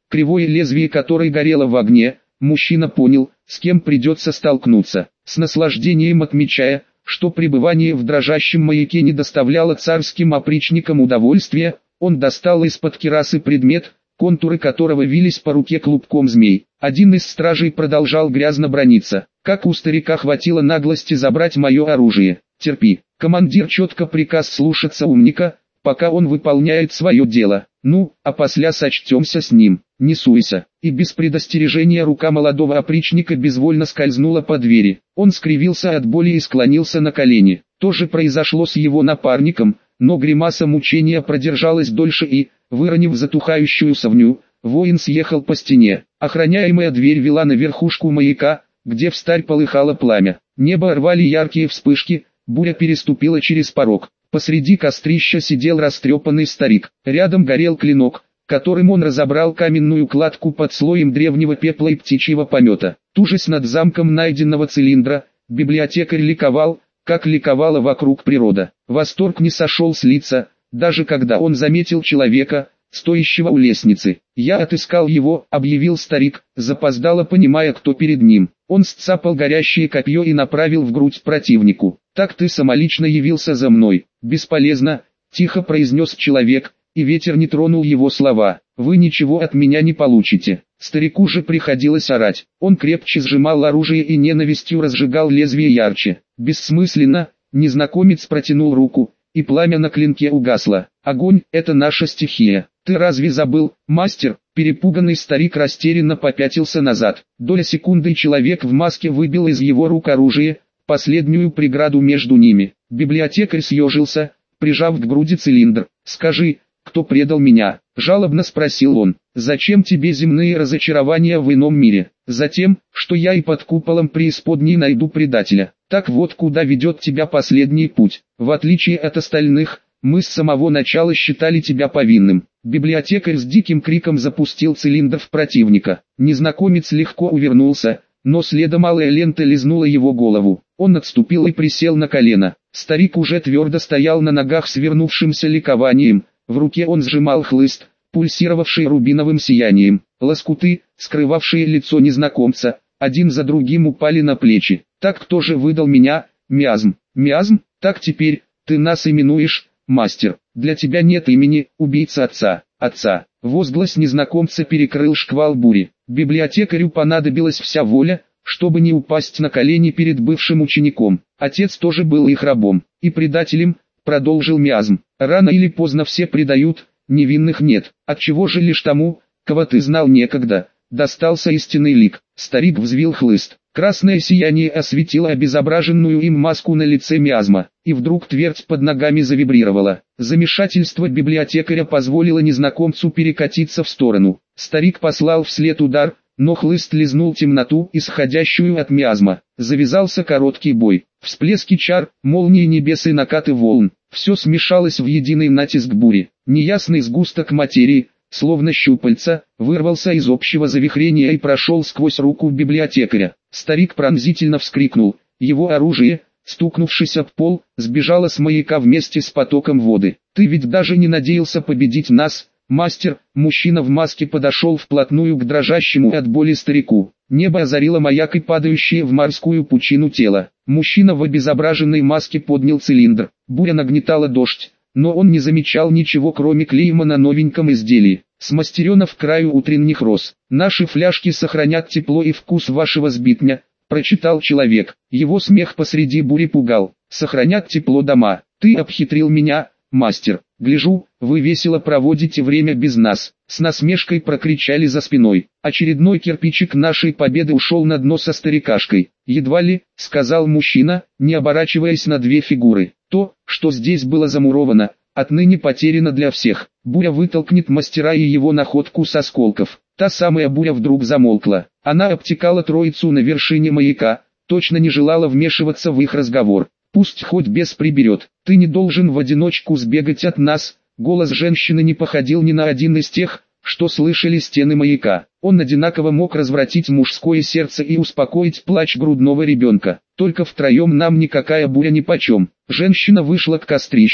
кривое лезвие которой горело в огне, мужчина понял, с кем придется столкнуться. С наслаждением отмечая, что пребывание в дрожащем маяке не доставляло царским опричникам удовольствия, он достал из-под кирасы предмет, контуры которого вились по руке клубком змей. Один из стражей продолжал грязно браниться. Как у старика хватило наглости забрать мое оружие. Терпи. Командир четко приказ слушаться умника, пока он выполняет свое дело. Ну, а после сочтемся с ним. Не суйся. И без предостережения рука молодого опричника безвольно скользнула по двери. Он скривился от боли и склонился на колени. То же произошло с его напарником, но гримаса мучения продержалась дольше и, выронив затухающую совню, воин съехал по стене. Охраняемая дверь вела на верхушку маяка, где встарь полыхало пламя. Небо рвали яркие вспышки, буря переступила через порог. Посреди кострища сидел растрепанный старик. Рядом горел клинок, которым он разобрал каменную кладку под слоем древнего пепла и птичьего помета. Тужась над замком найденного цилиндра, библиотекарь ликовал, как ликовала вокруг природа. Восторг не сошел с лица, даже когда он заметил человека, стоящего у лестницы. «Я отыскал его», — объявил старик, запоздало понимая, кто перед ним. Он сцапал горящее копье и направил в грудь противнику. «Так ты самолично явился за мной». «Бесполезно», — тихо произнес человек, и ветер не тронул его слова. «Вы ничего от меня не получите». Старику же приходилось орать. Он крепче сжимал оружие и ненавистью разжигал лезвие ярче. «Бессмысленно», — незнакомец протянул руку, и пламя на клинке угасло. «Огонь — это наша стихия. Ты разве забыл, мастер?» Перепуганный старик растерянно попятился назад. Доля секунды человек в маске выбил из его рук оружие, последнюю преграду между ними. Библиотекарь съежился, прижав к груди цилиндр. «Скажи, кто предал меня?» — жалобно спросил он. «Зачем тебе земные разочарования в ином мире?» «Затем, что я и под куполом преисподней найду предателя. Так вот куда ведет тебя последний путь. В отличие от остальных, мы с самого начала считали тебя повинным». Библиотекарь с диким криком запустил цилиндр в противника. Незнакомец легко увернулся, но следом алая лента лизнула его голову. Он отступил и присел на колено. Старик уже твердо стоял на ногах с вернувшимся ликованием. В руке он сжимал хлыст, пульсировавший рубиновым сиянием. Лоскуты, скрывавшие лицо незнакомца, один за другим упали на плечи. «Так кто же выдал меня, Миазм?» «Миазм? Так теперь, ты нас именуешь, мастер. Для тебя нет имени, убийца отца». «Отца». Возглас незнакомца перекрыл шквал бури. Библиотекарю понадобилась вся воля, чтобы не упасть на колени перед бывшим учеником. Отец тоже был их рабом и предателем, продолжил Миазм. «Рано или поздно все предают, невинных нет. Отчего же лишь тому, кого ты знал некогда, достался истинный лик?» Старик взвил хлыст. Красное сияние осветило обезображенную им маску на лице Миазма, и вдруг твердь под ногами завибрировала. Замешательство библиотекаря позволило незнакомцу перекатиться в сторону. Старик послал вслед удар, но хлыст лизнул темноту, исходящую от Миазма. Завязался короткий бой. Всплески чар, молнии небес и накаты волн. Все смешалось в единый натиск бури. Неясный сгусток материи, словно щупальца, вырвался из общего завихрения и прошел сквозь руку библиотекаря. Старик пронзительно вскрикнул. Его оружие, стукнувшись об пол, сбежало с маяка вместе с потоком воды. «Ты ведь даже не надеялся победить нас, мастер?» Мужчина в маске подошел вплотную к дрожащему от боли старику. Небо озарило маяк и падающее в морскую пучину тело. Мужчина в обезображенной маске поднял цилиндр. Буря нагнетала дождь, но он не замечал ничего, кроме клейма на новеньком изделии. «Смастерено в краю утренних роз. Наши фляжки сохранят тепло и вкус вашего сбитня», — прочитал человек. Его смех посреди бури пугал. «Сохранят тепло дома. Ты обхитрил меня, мастер. Гляжу, вы весело проводите время без нас». С насмешкой прокричали за спиной. Очередной кирпичик нашей победы ушел на дно со старикашкой. «Едва ли», — сказал мужчина, не оборачиваясь на две фигуры. «То, что здесь было замуровано, отныне потеряно для всех. Буря вытолкнет мастера и его находку с осколков». Та самая буря вдруг замолкла. Она обтекала троицу на вершине маяка, точно не желала вмешиваться в их разговор. «Пусть хоть бес приберет. Ты не должен в одиночку сбегать от нас». Голос женщины не походил ни на один из тех, что слышали стены маяка. Он одинаково мог развратить мужское сердце и успокоить плач грудного ребенка. «Только втроем нам никакая буря нипочем». Женщина вышла к кострищу,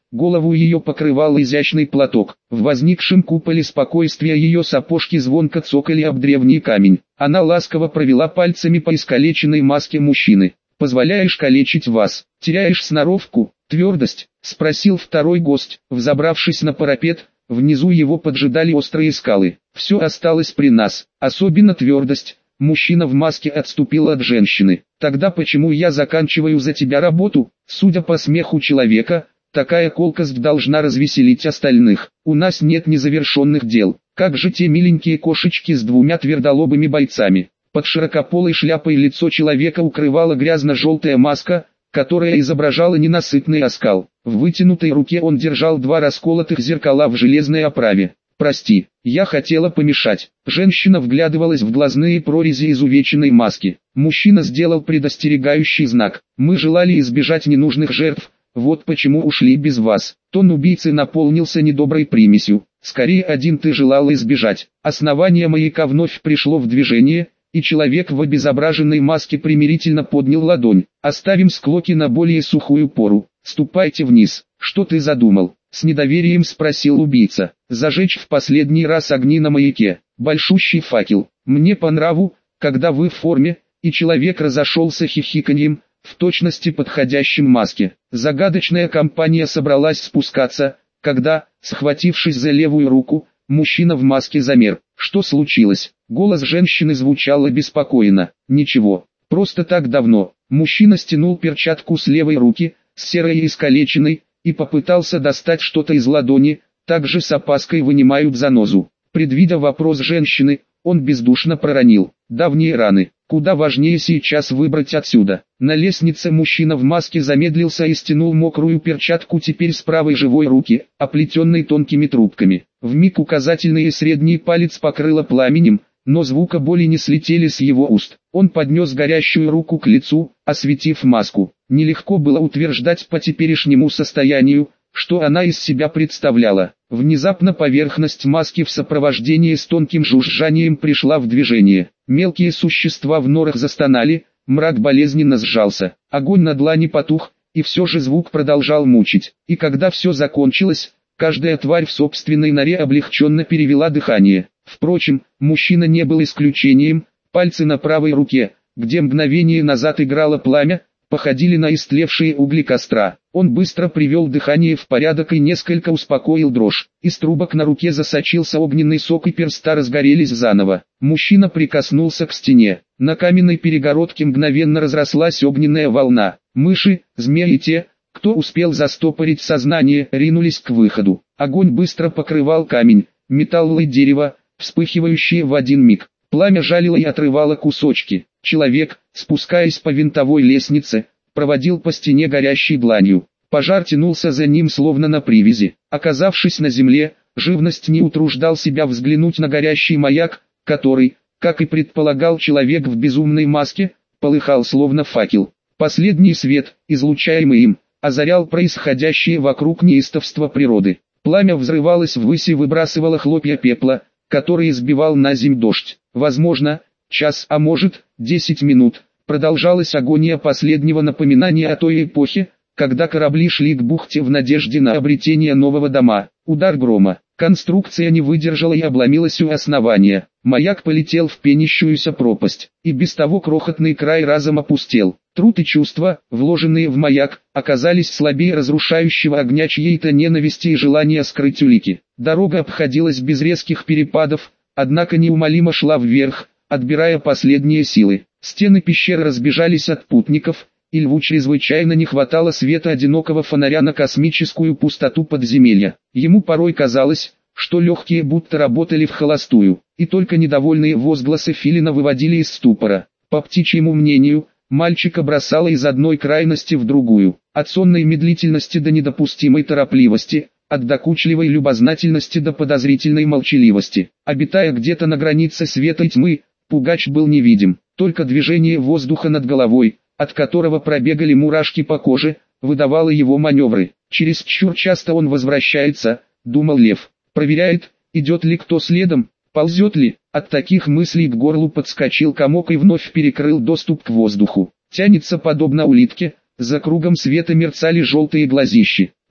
голову ее покрывал изящный платок. В возникшем куполе спокойствия ее сапожки звонко цокали об древний камень. Она ласково провела пальцами по искалеченной маске мужчины. «Позволяешь калечить вас? Теряешь сноровку, твердость?» — спросил второй гость. Взобравшись на парапет, внизу его поджидали острые скалы. «Все осталось при нас, особенно твердость». Мужчина в маске отступил от женщины. «Тогда почему я заканчиваю за тебя работу?» Судя по смеху человека, такая колкость должна развеселить остальных. «У нас нет незавершенных дел. Как же те миленькие кошечки с двумя твердолобыми бойцами?» Под широкополой шляпой лицо человека укрывала грязно-желтая маска, которая изображала ненасытный оскал. В вытянутой руке он держал два расколотых зеркала в железной оправе. «Прости, я хотела помешать». Женщина вглядывалась в глазные прорези изувеченной маски. Мужчина сделал предостерегающий знак. «Мы желали избежать ненужных жертв, вот почему ушли без вас». Тон убийцы наполнился недоброй примесью. «Скорее один ты желала избежать». Основание маяка вновь пришло в движение, и человек в обезображенной маске примирительно поднял ладонь. «Оставим склоки на более сухую пору. Ступайте вниз». «Что ты задумал?» — с недоверием спросил убийца. «Зажечь в последний раз огни на маяке. Большущий факел. Мне по нраву, когда вы в форме». И человек разошелся хихиканьем, в точности подходящем маске. Загадочная компания собралась спускаться, когда, схватившись за левую руку, мужчина в маске замер. «Что случилось?» Голос женщины звучал обеспокоенно. «Ничего, просто так давно». Мужчина стянул перчатку с левой руки, с серой и искалеченной, и попытался достать что-то из ладони, также с опаской вынимают занозу. Предвидя вопрос женщины, он бездушно проронил: «Давние раны. Куда важнее сейчас выбрать отсюда». На лестнице мужчина в маске замедлился и стянул мокрую перчатку теперь с правой живой руки, оплетенной тонкими трубками. Вмиг указательный и средний палец покрыло пламенем, но звука боли не слетели с его уст. Он поднес горящую руку к лицу, осветив маску. Нелегко было утверждать по теперешнему состоянию, что она из себя представляла. Внезапно поверхность маски в сопровождении с тонким жужжанием пришла в движение. Мелкие существа в норах застонали, мрак болезненно сжался. Огонь на длани потух, и все же звук продолжал мучить. И когда все закончилось, каждая тварь в собственной норе облегченно перевела дыхание. Впрочем, мужчина не был исключением. Пальцы на правой руке, где мгновение назад играло пламя, походили на истлевшие угли костра. Он быстро привел дыхание в порядок и несколько успокоил дрожь. Из трубок на руке засочился огненный сок и перста разгорелись заново. Мужчина прикоснулся к стене. На каменной перегородке мгновенно разрослась огненная волна. Мыши, змеи и те, кто успел застопорить сознание, ринулись к выходу. Огонь быстро покрывал камень, металл и дерево, вспыхивающие в один миг. Пламя жалило и отрывало кусочки. Человек, спускаясь по винтовой лестнице, проводил по стене горящей дланью. Пожар тянулся за ним словно на привязи. Оказавшись на земле, живность не утруждал себя взглянуть на горящий маяк, который, как и предполагал человек в безумной маске, полыхал словно факел. Последний свет, излучаемый им, озарял происходящее вокруг неистовство природы. Пламя взрывалось ввысь и выбрасывало хлопья пепла, который избивал на земь дождь. Возможно, час, а может, десять минут, продолжалась агония последнего напоминания о той эпохе, когда корабли шли к бухте в надежде на обретение нового дома. Удар грома. Конструкция не выдержала и обломилась у основания. Маяк полетел в пенящуюся пропасть, и без того крохотный край разом опустел. Труд и чувства, вложенные в маяк, оказались слабее разрушающего огня чьей-то ненависти и желания скрыть улики. Дорога обходилась без резких перепадов, однако неумолимо шла вверх, отбирая последние силы. Стены пещеры разбежались от путников, и льву чрезвычайно не хватало света одинокого фонаря на космическую пустоту подземелья. Ему порой казалось, что легкие будто работали в холостую, и только недовольные возгласы филина выводили из ступора. По птичьему мнению, мальчика бросало из одной крайности в другую, от сонной медлительности до недопустимой торопливости, от докучливой любознательности до подозрительной молчаливости. Обитая где-то на границе света и тьмы, пугач был невидим, только движение воздуха над головой, от которого пробегали мурашки по коже, выдавало его маневры. Чересчур часто он возвращается, думал лев, проверяет, идет ли кто следом, ползет ли. От таких мыслей к горлу подскочил комок и вновь перекрыл доступ к воздуху. Тянется подобно улитке, за кругом света мерцали желтые глазищи.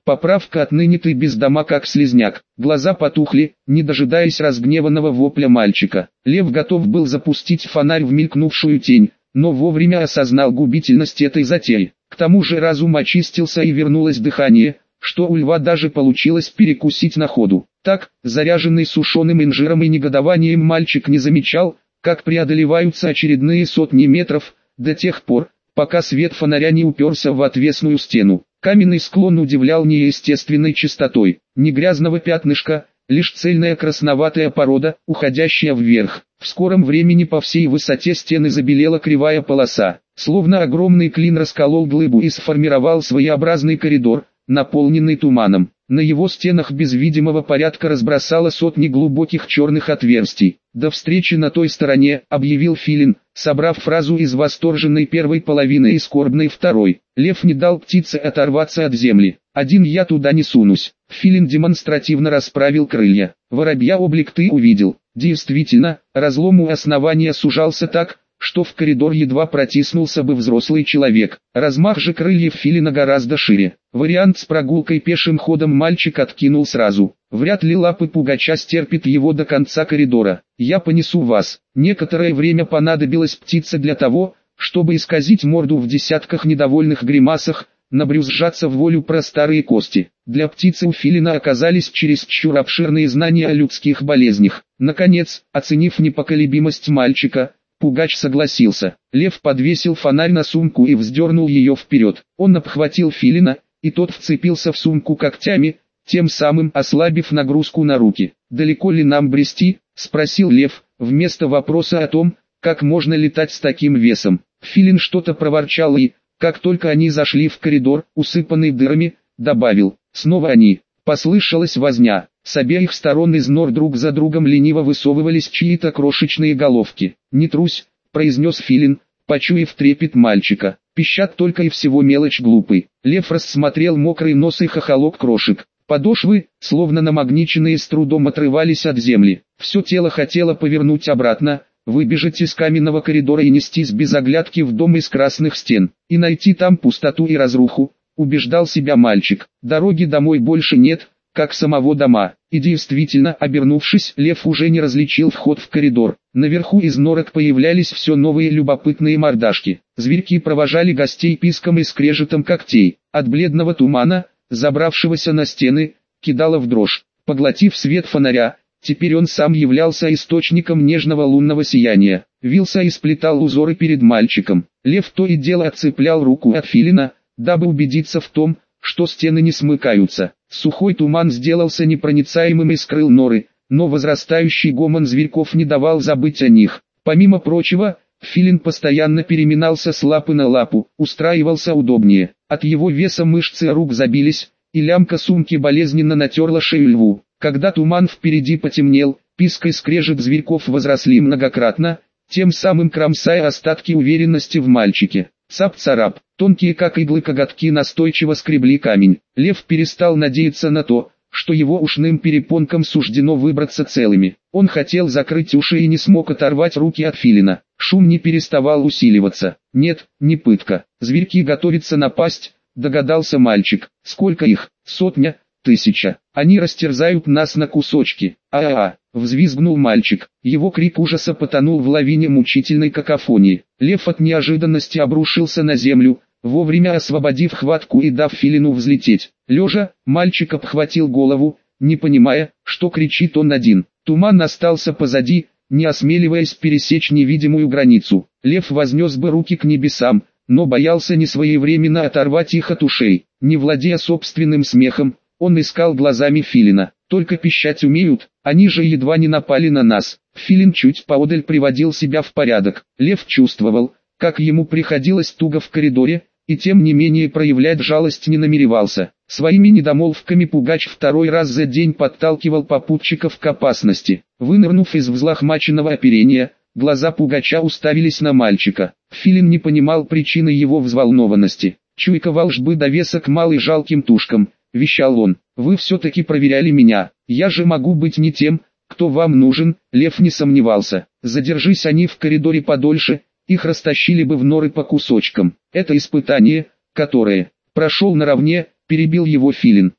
Поправка: отныне ты без дома как слизняк. Глаза потухли, не дожидаясь разгневанного вопля мальчика. Лев готов был запустить фонарь в мелькнувшую тень, но вовремя осознал губительность этой затеи. К тому же разум очистился и вернулось дыхание, что у льва даже получилось перекусить на ходу. Так, заряженный сушеным инжиром и негодованием, мальчик не замечал, как преодолеваются очередные сотни метров, до тех пор, пока свет фонаря не уперся в отвесную стену. Каменный склон удивлял неестественной чистотой, ни грязного пятнышка, лишь цельная красноватая порода, уходящая вверх. В скором времени по всей высоте стены забелела кривая полоса, словно огромный клин расколол глыбу и сформировал своеобразный коридор, наполненный туманом. На его стенах без видимого порядка разбросало сотни глубоких черных отверстий. «До встречи на той стороне», — объявил Филин, собрав фразу из восторженной первой половины и скорбной второй. Лев не дал птице оторваться от земли. «Один я туда не сунусь». Филин демонстративно расправил крылья. «Воробья облик ты увидел». Действительно, разлом у основания сужался так, что в коридор едва протиснулся бы взрослый человек. Размах же крыльев Филина гораздо шире. Вариант с прогулкой пешим ходом мальчик откинул сразу. Вряд ли лапы пугача стерпит его до конца коридора. «Я понесу вас». Некоторое время понадобилось птице для того, чтобы исказить морду в десятках недовольных гримасах, набрюзжаться в волю про старые кости. Для птицы у Филина оказались чересчур обширные знания о людских болезнях. Наконец, оценив непоколебимость мальчика, пугач согласился. Лев подвесил фонарь на сумку и вздернул ее вперед. Он обхватил Филина, и тот вцепился в сумку когтями, тем самым ослабив нагрузку на руки. «Далеко ли нам брести?» — спросил Лев, вместо вопроса о том, как можно летать с таким весом. Филин что-то проворчал и, как только они зашли в коридор, усыпанный дырами, добавил: «Снова они». Послышалась возня. С обеих сторон из нор друг за другом лениво высовывались чьи-то крошечные головки. «Не трусь», — произнес Филин, почуяв трепет мальчика. «Пищат только и всего, мелочь глупый». Лев рассмотрел мокрый нос и хохолок крошек. Подошвы, словно намагниченные, с трудом отрывались от земли. Все тело хотело повернуть обратно, выбежать из каменного коридора и нестись без оглядки в дом из красных стен, и найти там пустоту и разруху, убеждал себя мальчик. Дороги домой больше нет, как самого дома. И действительно, обернувшись, Лев уже не различил вход в коридор. Наверху из норок появлялись все новые любопытные мордашки. Зверьки провожали гостей писком и скрежетом когтей. От бледного тумана, забравшегося на стены, кидало в дрожь. Поглотив свет фонаря, теперь он сам являлся источником нежного лунного сияния. Вился и сплетал узоры перед мальчиком. Лев то и дело отцеплял руку от Филина, дабы убедиться в том, что стены не смыкаются. Сухой туман сделался непроницаемым и скрыл норы, но возрастающий гомон зверьков не давал забыть о них. Помимо прочего, Филин постоянно переминался с лапы на лапу, устраивался удобнее. От его веса мышцы рук забились, и лямка сумки болезненно натерла шею льву. Когда туман впереди потемнел, писк и скрежет зверьков возросли многократно, тем самым кромсая остатки уверенности в мальчике. Цап-царап, тонкие как иглы коготки настойчиво скребли камень. Лев перестал надеяться на то, что его ушным перепонкам суждено выбраться целыми. Он хотел закрыть уши и не смог оторвать руки от Филина. Шум не переставал усиливаться. «Нет, не пытка. Зверьки готовятся напасть», — догадался мальчик. «Сколько их? Сотня? Тысяча. Они растерзают нас на кусочки». «А-а-а!» — взвизгнул мальчик. Его крик ужаса потонул в лавине мучительной какофонии. Лев от неожиданности обрушился на землю, вовремя освободив хватку и дав Филину взлететь. Лежа, мальчик обхватил голову, не понимая, что кричит он один. Туман остался позади, не осмеливаясь пересечь невидимую границу. Лев вознес бы руки к небесам, но боялся несвоевременно оторвать их от ушей. Не владея собственным смехом, он искал глазами Филина. «Только пищать умеют, они же едва не напали на нас». Филин чуть поодаль приводил себя в порядок. Лев чувствовал, как ему приходилось туго в коридоре, и тем не менее проявлять жалость не намеревался. Своими недомолвками пугач второй раз за день подталкивал попутчиков к опасности. Вынырнув из взлохмаченного оперения, глаза пугача уставились на мальчика. Филин не понимал причины его взволнованности. «Чуйка волжбы довесок малый жалким тушкам», — вещал он. «Вы все-таки проверяли меня, я же могу быть не тем, кто вам нужен». Лев не сомневался. Задержись они в коридоре подольше, их растащили бы в норы по кусочкам. Это испытание, которое прошел наравне, перебил его Филин.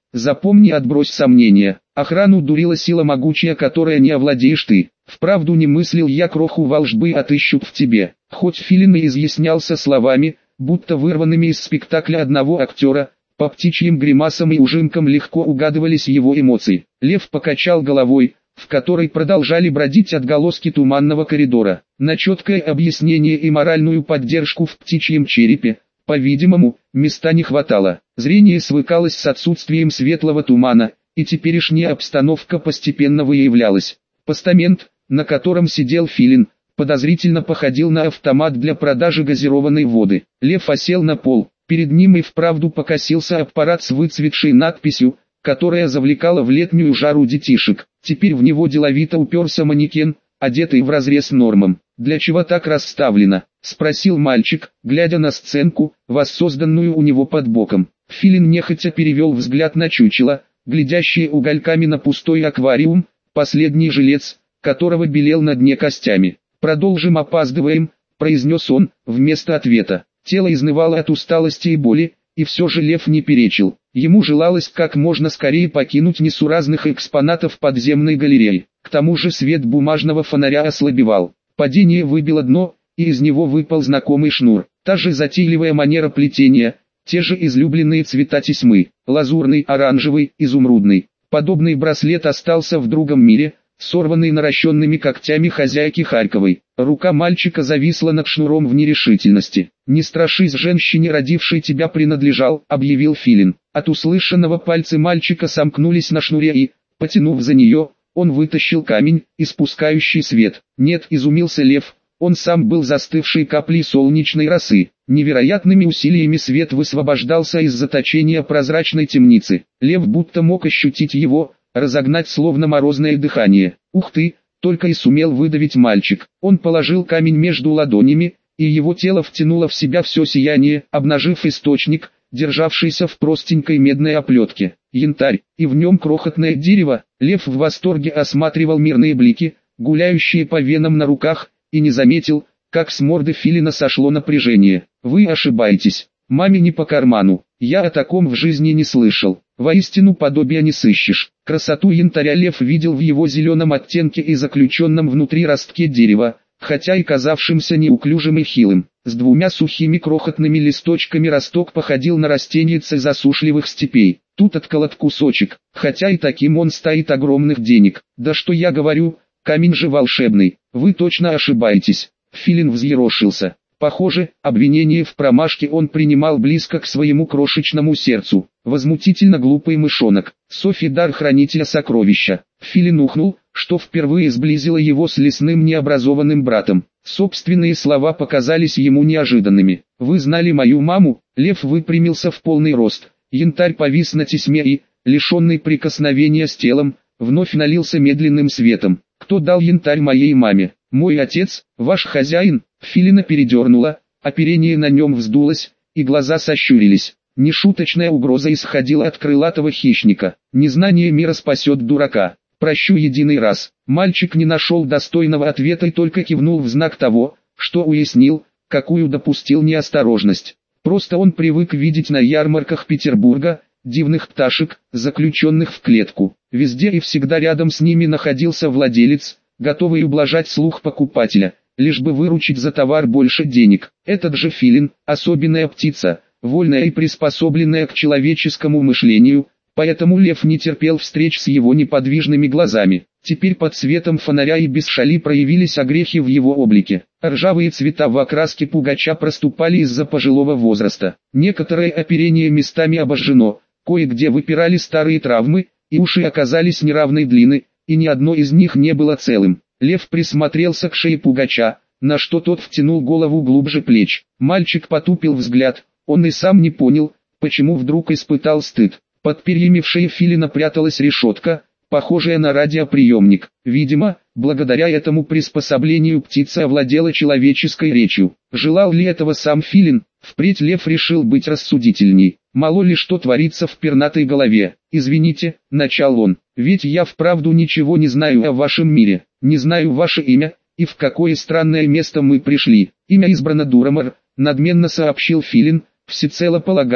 Запомни, отбрось сомнения. Охрану дурила сила могучая, которая не овладеешь ты. Вправду не мыслил я, кроху волжбы отыщут в тебе. Хоть Филин и изъяснялся словами, будто вырванными из спектакля одного актера, по птичьим гримасам и ужимкам легко угадывались его эмоции. Лев покачал головой, в которой продолжали бродить отголоски туманного коридора. На четкое объяснение и моральную поддержку в птичьем черепе, по-видимому, места не хватало. Зрение свыкалось с отсутствием светлого тумана, и теперешняя обстановка постепенно выявлялась. Постамент, на котором сидел Филин, подозрительно походил на автомат для продажи газированной воды. Лев осел на пол, перед ним и вправду покосился аппарат с выцветшей надписью, которая завлекала в летнюю жару детишек. Теперь в него деловито уперся манекен, одетый вразрез нормам. «Для чего так расставлено?» — спросил мальчик, глядя на сценку, воссозданную у него под боком. Филин нехотя перевел взгляд на чучело, глядящее угольками на пустой аквариум, последний жилец, которого белел на дне костями. «Продолжим, опаздываем», — произнес он, вместо ответа. Тело изнывало от усталости и боли, и все же Лев не перечил. Ему желалось как можно скорее покинуть несуразных экспонатов подземной галереи. К тому же свет бумажного фонаря ослабевал. Падение выбило дно, и из него выпал знакомый шнур. Та же затейливая манера плетения, те же излюбленные цвета тесьмы, лазурный, оранжевый, изумрудный. Подобный браслет остался в другом мире, сорванный наращенными когтями хозяйки Харьковой. Рука мальчика зависла над шнуром в нерешительности. «Не страшись, женщине, родившей тебя принадлежал», — объявил Филин. От услышанного пальцы мальчика сомкнулись на шнуре и, потянув за нее, он вытащил камень, испускающий свет. «Нет», — изумился Лев, — он сам был застывшей каплей солнечной росы. Невероятными усилиями свет высвобождался из заточения прозрачной темницы. Лев будто мог ощутить его, разогнать словно морозное дыхание. «Ух ты!» — только и сумел выдавить мальчик. Он положил камень между ладонями, и его тело втянуло в себя все сияние, обнажив источник, державшийся в простенькой медной оплетке. Янтарь, и в нем крохотное дерево. Лев в восторге осматривал мирные блики, гуляющие по венам на руках, и не заметил, как с морды Филина сошло напряжение. «Вы ошибаетесь. Маме не по карману. Я о таком в жизни не слышал. Воистину подобия не сыщешь». Красоту янтаря Лев видел в его зеленом оттенке и заключенном внутри ростке дерева, хотя и казавшимся неуклюжим и хилым. С двумя сухими крохотными листочками росток походил на растенице засушливых степей. Тут отколот кусочек, хотя и таким он стоит огромных денег. «Да что я говорю, камень же волшебный. Вы точно ошибаетесь». Филин взъерошился. Похоже, обвинение в промашке он принимал близко к своему крошечному сердцу. Возмутительно глупый мышонок. Софи дар хранителя сокровища. Филин ухнул, что впервые сблизило его с лесным необразованным братом. Собственные слова показались ему неожиданными. «Вы знали мою маму?» Лев выпрямился в полный рост. Янтарь повис на тесьме и, лишенный прикосновения с телом, вновь налился медленным светом. «Кто дал янтарь моей маме?» «Мой отец, ваш хозяин». Филина передернула, оперение на нем вздулось, и глаза сощурились. Нешуточная угроза исходила от крылатого хищника. «Незнание мира спасет дурака. Прощу единый раз». Мальчик не нашел достойного ответа и только кивнул в знак того, что уяснил, какую допустил неосторожность. Просто он привык видеть на ярмарках Петербурга дивных пташек, заключенных в клетку. Везде и всегда рядом с ними находился владелец, готовый ублажать слух покупателя, лишь бы выручить за товар больше денег. Этот же Филин, особенная птица, вольная и приспособленная к человеческому мышлению, поэтому Лев не терпел встреч с его неподвижными глазами. Теперь под светом фонаря и без шали проявились огрехи в его облике. Ржавые цвета в окраске пугача проступали из-за пожилого возраста. Некоторое оперение местами обожжено, кое-где выпирали старые травмы, и уши оказались неравной длины, и ни одно из них не было целым. Лев присмотрелся к шее пугача, на что тот втянул голову глубже плеч. Мальчик потупил взгляд, он и сам не понял, почему вдруг испытал стыд. Под перьями в шее Филина пряталась решетка, похожая на радиоприемник. Видимо, благодаря этому приспособлению птица овладела человеческой речью. Желал ли этого сам Филин? Впредь Лев решил быть рассудительней. Мало ли что творится в пернатой голове. «Извините», — начал он, — «ведь я вправду ничего не знаю о вашем мире, не знаю ваше имя, и в какое странное место мы пришли». «Имя избрано Дурамар», — надменно сообщил Филин, всецело полагая,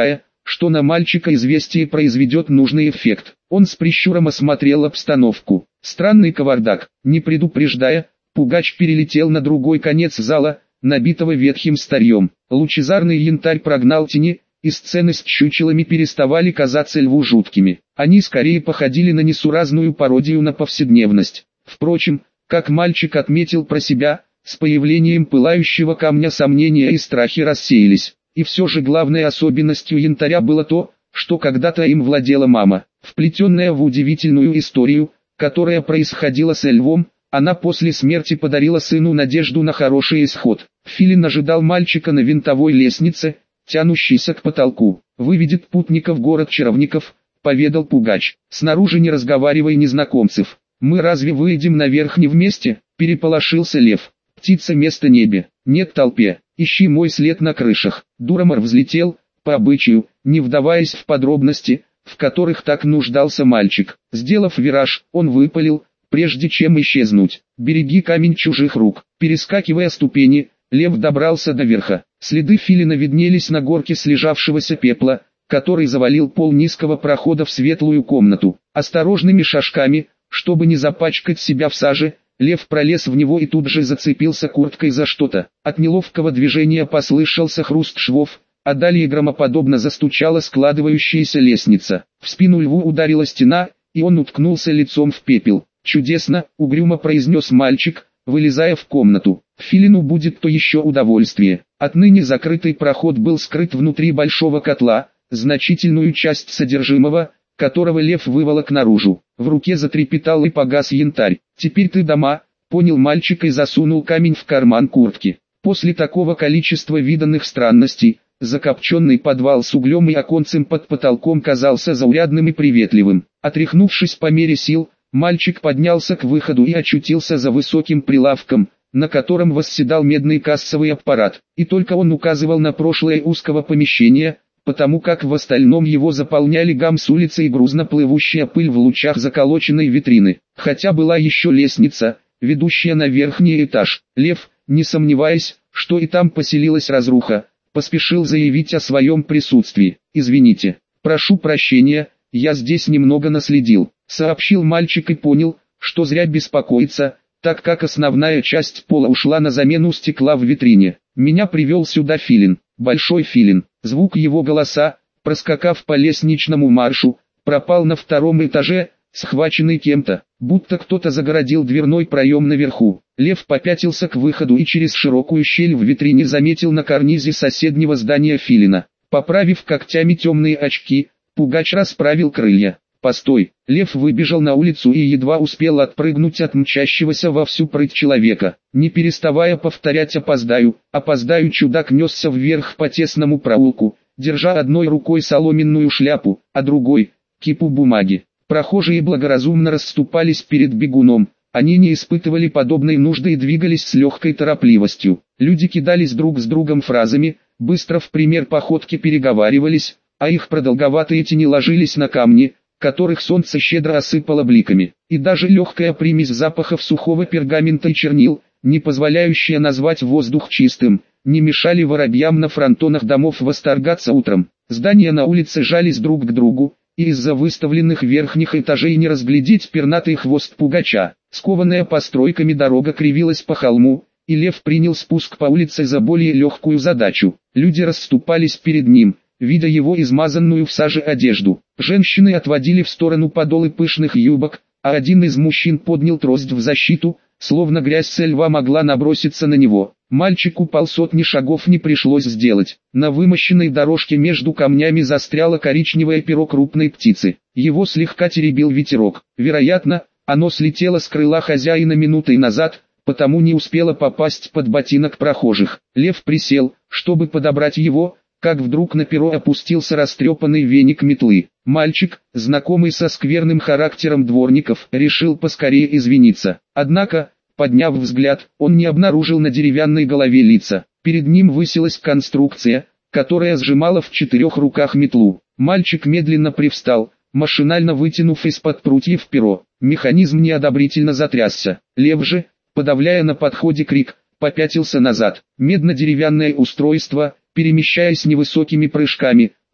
что на мальчика известие произведет нужный эффект. Он с прищуром осмотрел обстановку. Странный кавардак. Не предупреждая, Пугач перелетел на другой конец зала, набитого ветхим старьем. Лучезарный янтарь прогнал тени, и сцены с чучелами переставали казаться льву жуткими. Они скорее походили на несуразную пародию на повседневность. Впрочем, как мальчик отметил про себя, с появлением пылающего камня сомнения и страхи рассеялись. И все же главной особенностью янтаря было то, что когда-то им владела мама. Вплетенная в удивительную историю, которая происходила с львом, она после смерти подарила сыну надежду на хороший исход. Филин ожидал мальчика на винтовой лестнице, тянущейся к потолку. «Выведет путника в город чаровников», — поведал Пугач. «Снаружи не разговаривай, незнакомцев. Мы разве выйдем наверх не вместе?» — переполошился лев. «Птица место небе, нет толпе, ищи мой след на крышах». Дурамор взлетел, по обычаю, не вдаваясь в подробности, в которых так нуждался мальчик. Сделав вираж, он выпалил, прежде чем исчезнуть: «Береги камень чужих рук». Перескакивая ступени, лев добрался до верха. Следы Филина виднелись на горке слежавшегося пепла, который завалил пол низкого прохода в светлую комнату. Осторожными шажками, чтобы не запачкать себя в саже, лев пролез в него и тут же зацепился курткой за что-то. От неловкого движения послышался хруст швов, а далее громоподобно застучала складывающаяся лестница. В спину льву ударила стена, и он уткнулся лицом в пепел. «Чудесно», — угрюмо произнес мальчик, вылезая в комнату. «Филину будет то еще удовольствие». Отныне закрытый проход был скрыт внутри большого котла, значительную часть содержимого, которого лев выволок наружу. В руке затрепетал и погас янтарь. «Теперь ты дома», — понял мальчик и засунул камень в карман куртки. После такого количества виданных странностей, закопченный подвал с углем и оконцем под потолком казался заурядным и приветливым. Отряхнувшись по мере сил, мальчик поднялся к выходу и очутился за высоким прилавком, на котором восседал медный кассовый аппарат. И только он указывал на прошлое узкого помещения, потому как в остальном его заполняли гам с улицы и грузно плывущая пыль в лучах заколоченной витрины. Хотя была еще лестница, ведущая на верхний этаж. Лев, не сомневаясь, что и там поселилась разруха, поспешил заявить о своем присутствии. «Извините, прошу прощения, я здесь немного наследил», — сообщил мальчик и понял, что зря беспокоиться, так как основная часть пола ушла на замену стекла в витрине. «Меня привел сюда Филин, Большой Филин». Звук его голоса, проскакав по лестничному маршу, пропал на втором этаже, схваченный кем-то, будто кто-то загородил дверной проем наверху. Лев попятился к выходу и через широкую щель в витрине заметил на карнизе соседнего здания Филина. Поправив когтями темные очки, Пугач расправил крылья. «Постой!» Лев выбежал на улицу и едва успел отпрыгнуть от мчащегося во всю прыть человека. Не переставая повторять «опоздаю, опоздаю», чудак несся вверх по тесному проулку, держа одной рукой соломенную шляпу, а другой — кипу бумаги. Прохожие благоразумно расступались перед бегуном, они не испытывали подобной нужды и двигались с легкой торопливостью. Люди кидались друг с другом фразами, быстро в пример походки переговаривались, а их продолговатые тени ложились на камни, которых солнце щедро осыпало бликами. И даже легкая примесь запахов сухого пергамента и чернил, не позволяющая назвать воздух чистым, не мешали воробьям на фронтонах домов восторгаться утром. Здания на улице жались друг к другу, и из-за выставленных верхних этажей не разглядеть пернатый хвост Пугача. Скованная постройками дорога кривилась по холму, и лев принял спуск по улице за более легкую задачу. Люди расступались перед ним, видя его измазанную в саже одежду. Женщины отводили в сторону подолы пышных юбок, а один из мужчин поднял трость в защиту, словно грязь со льва могла наброситься на него. Мальчику полсотни шагов не пришлось сделать. На вымощенной дорожке между камнями застряло коричневое перо крупной птицы. Его слегка теребил ветерок. Вероятно, оно слетело с крыла хозяина минутой назад, потому не успело попасть под ботинок прохожих. Лев присел, чтобы подобрать его, как вдруг на перо опустился растрепанный веник метлы. Мальчик, знакомый со скверным характером дворников, решил поскорее извиниться. Однако, подняв взгляд, он не обнаружил на деревянной голове лица. Перед ним высилась конструкция, которая сжимала в четырех руках метлу. Мальчик медленно привстал, машинально вытянув из-под прутьев перо. Механизм неодобрительно затрясся. Лев же, подавляя на подходе крик, попятился назад. Медно-деревянное устройство, перемещаясь невысокими прыжками,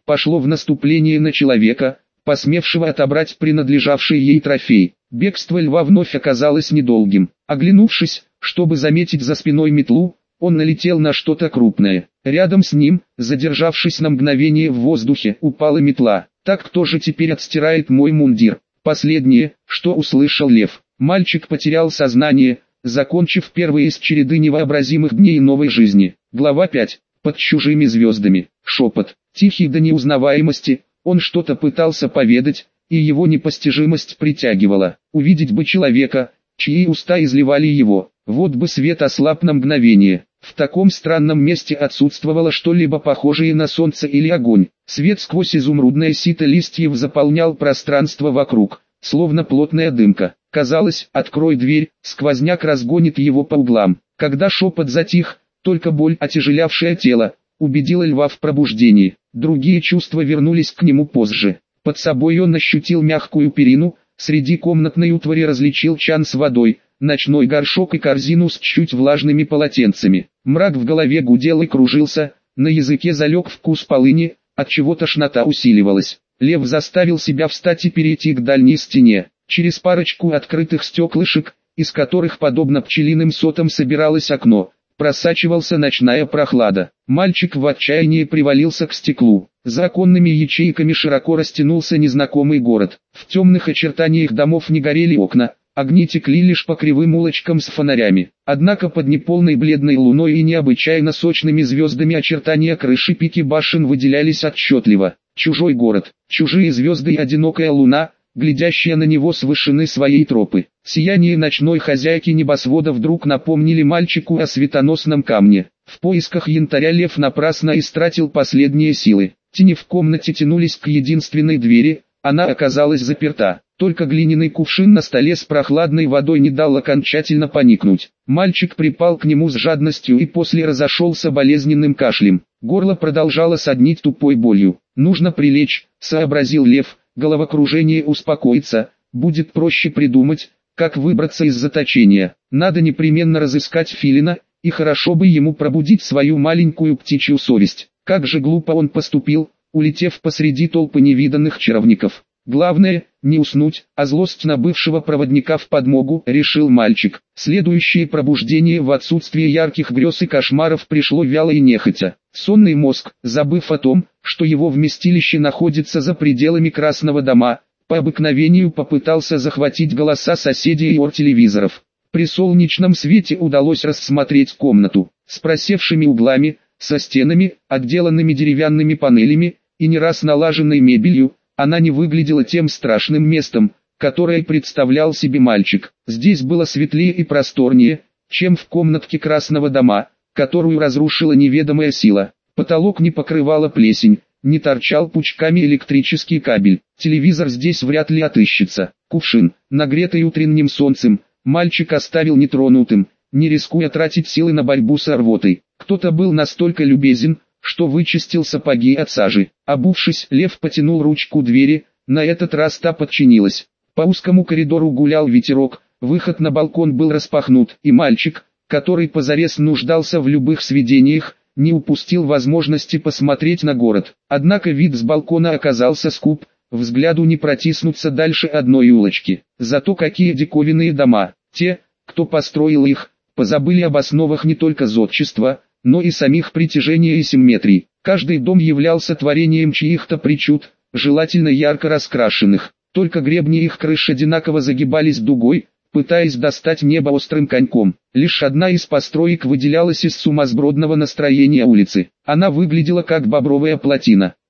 пошло в наступление на человека, посмевшего отобрать принадлежавший ей трофей. Бегство льва вновь оказалось недолгим. Оглянувшись, чтобы заметить за спиной метлу, он налетел на что-то крупное. Рядом с ним, задержавшись на мгновение в воздухе, упала метла. Так кто же теперь отстирает мой мундир? Последнее, что услышал лев. Мальчик потерял сознание, закончив первый из череды невообразимых дней новой жизни. Глава пять. Под чужими звездами. Шепот, тихий до неузнаваемости, он что-то пытался поведать, и его непостижимость притягивала. Увидеть бы человека, чьи уста изливали его, вот бы свет ослаб на мгновение. В таком странном месте отсутствовало что-либо похожее на солнце или огонь. Свет сквозь изумрудное сито листьев заполнял пространство вокруг, словно плотная дымка. Казалось, открой дверь, сквозняк разгонит его по углам. Когда шепот затих, только боль, отяжелявшая тело, убедила льва в пробуждении. Другие чувства вернулись к нему позже. Под собой он ощутил мягкую перину, среди комнатной утвари различил чан с водой, ночной горшок и корзину с чуть влажными полотенцами. Мрак в голове гудел и кружился, на языке залег вкус полыни, отчего тошнота усиливалась. Лев заставил себя встать и перейти к дальней стене. Через парочку открытых стеклышек, из которых подобно пчелиным сотам собиралось окно, просачивался ночная прохлада. Мальчик в отчаянии привалился к стеклу. За оконными ячейками широко растянулся незнакомый город. В темных очертаниях домов не горели окна, огни текли лишь по кривым улочкам с фонарями. Однако под неполной бледной луной и необычайно сочными звездами очертания крыши пики башен выделялись отчетливо. Чужой город, чужие звезды и одинокая луна, глядящая на него с вышины своей тропы. Сияние ночной хозяйки небосвода вдруг напомнили мальчику о светоносном камне. В поисках янтаря лев напрасно истратил последние силы. Тени в комнате тянулись к единственной двери, она оказалась заперта. Только глиняный кувшин на столе с прохладной водой не дал окончательно поникнуть. Мальчик припал к нему с жадностью и после разошелся болезненным кашлем. Горло продолжало соднить тупой болью. «Нужно прилечь», — сообразил лев, — головокружение успокоится, будет проще придумать, как выбраться из заточения. Надо непременно разыскать филина, и хорошо бы ему пробудить свою маленькую птичью совесть. Как же глупо он поступил, улетев посреди толпы невиданных чаровников. Главное, не уснуть, а злость на бывшего проводника в подмогу, решил мальчик. Следующее пробуждение в отсутствие ярких грез и кошмаров пришло вяло и нехотя. Сонный мозг, забыв о том, что его вместилище находится за пределами Красного дома, по обыкновению попытался захватить голоса соседей и ор телевизоров. При солнечном свете удалось рассмотреть комнату, с просевшими углами, со стенами, отделанными деревянными панелями, и не раз налаженной мебелью. Она не выглядела тем страшным местом, которое представлял себе мальчик. Здесь было светлее и просторнее, чем в комнатке Красного дома, которую разрушила неведомая сила. Потолок не покрывала плесень, не торчал пучками электрический кабель. Телевизор здесь вряд ли отыщется. Кувшин, нагретый утренним солнцем, мальчик оставил нетронутым, не рискуя тратить силы на борьбу с рвотой. Кто-то был настолько любезен, что вычистил сапоги от сажи. Обувшись, лев потянул ручку двери, на этот раз та подчинилась. По узкому коридору гулял ветерок, выход на балкон был распахнут, и мальчик, который позарез нуждался в любых сведениях, не упустил возможности посмотреть на город. Однако вид с балкона оказался скуп, взгляду не протиснуться дальше одной улочки. Зато какие диковинные дома. Те, кто построил их, позабыли об основах не только зодчества, но и самих притяжения и симметрий. Каждый дом являлся творением чьих-то причуд, желательно ярко раскрашенных. Только гребни их крыш одинаково загибались дугой, пытаясь достать небо острым коньком. Лишь одна из построек выделялась из сумасбродного настроения улицы. Она выглядела как бобровая плотина.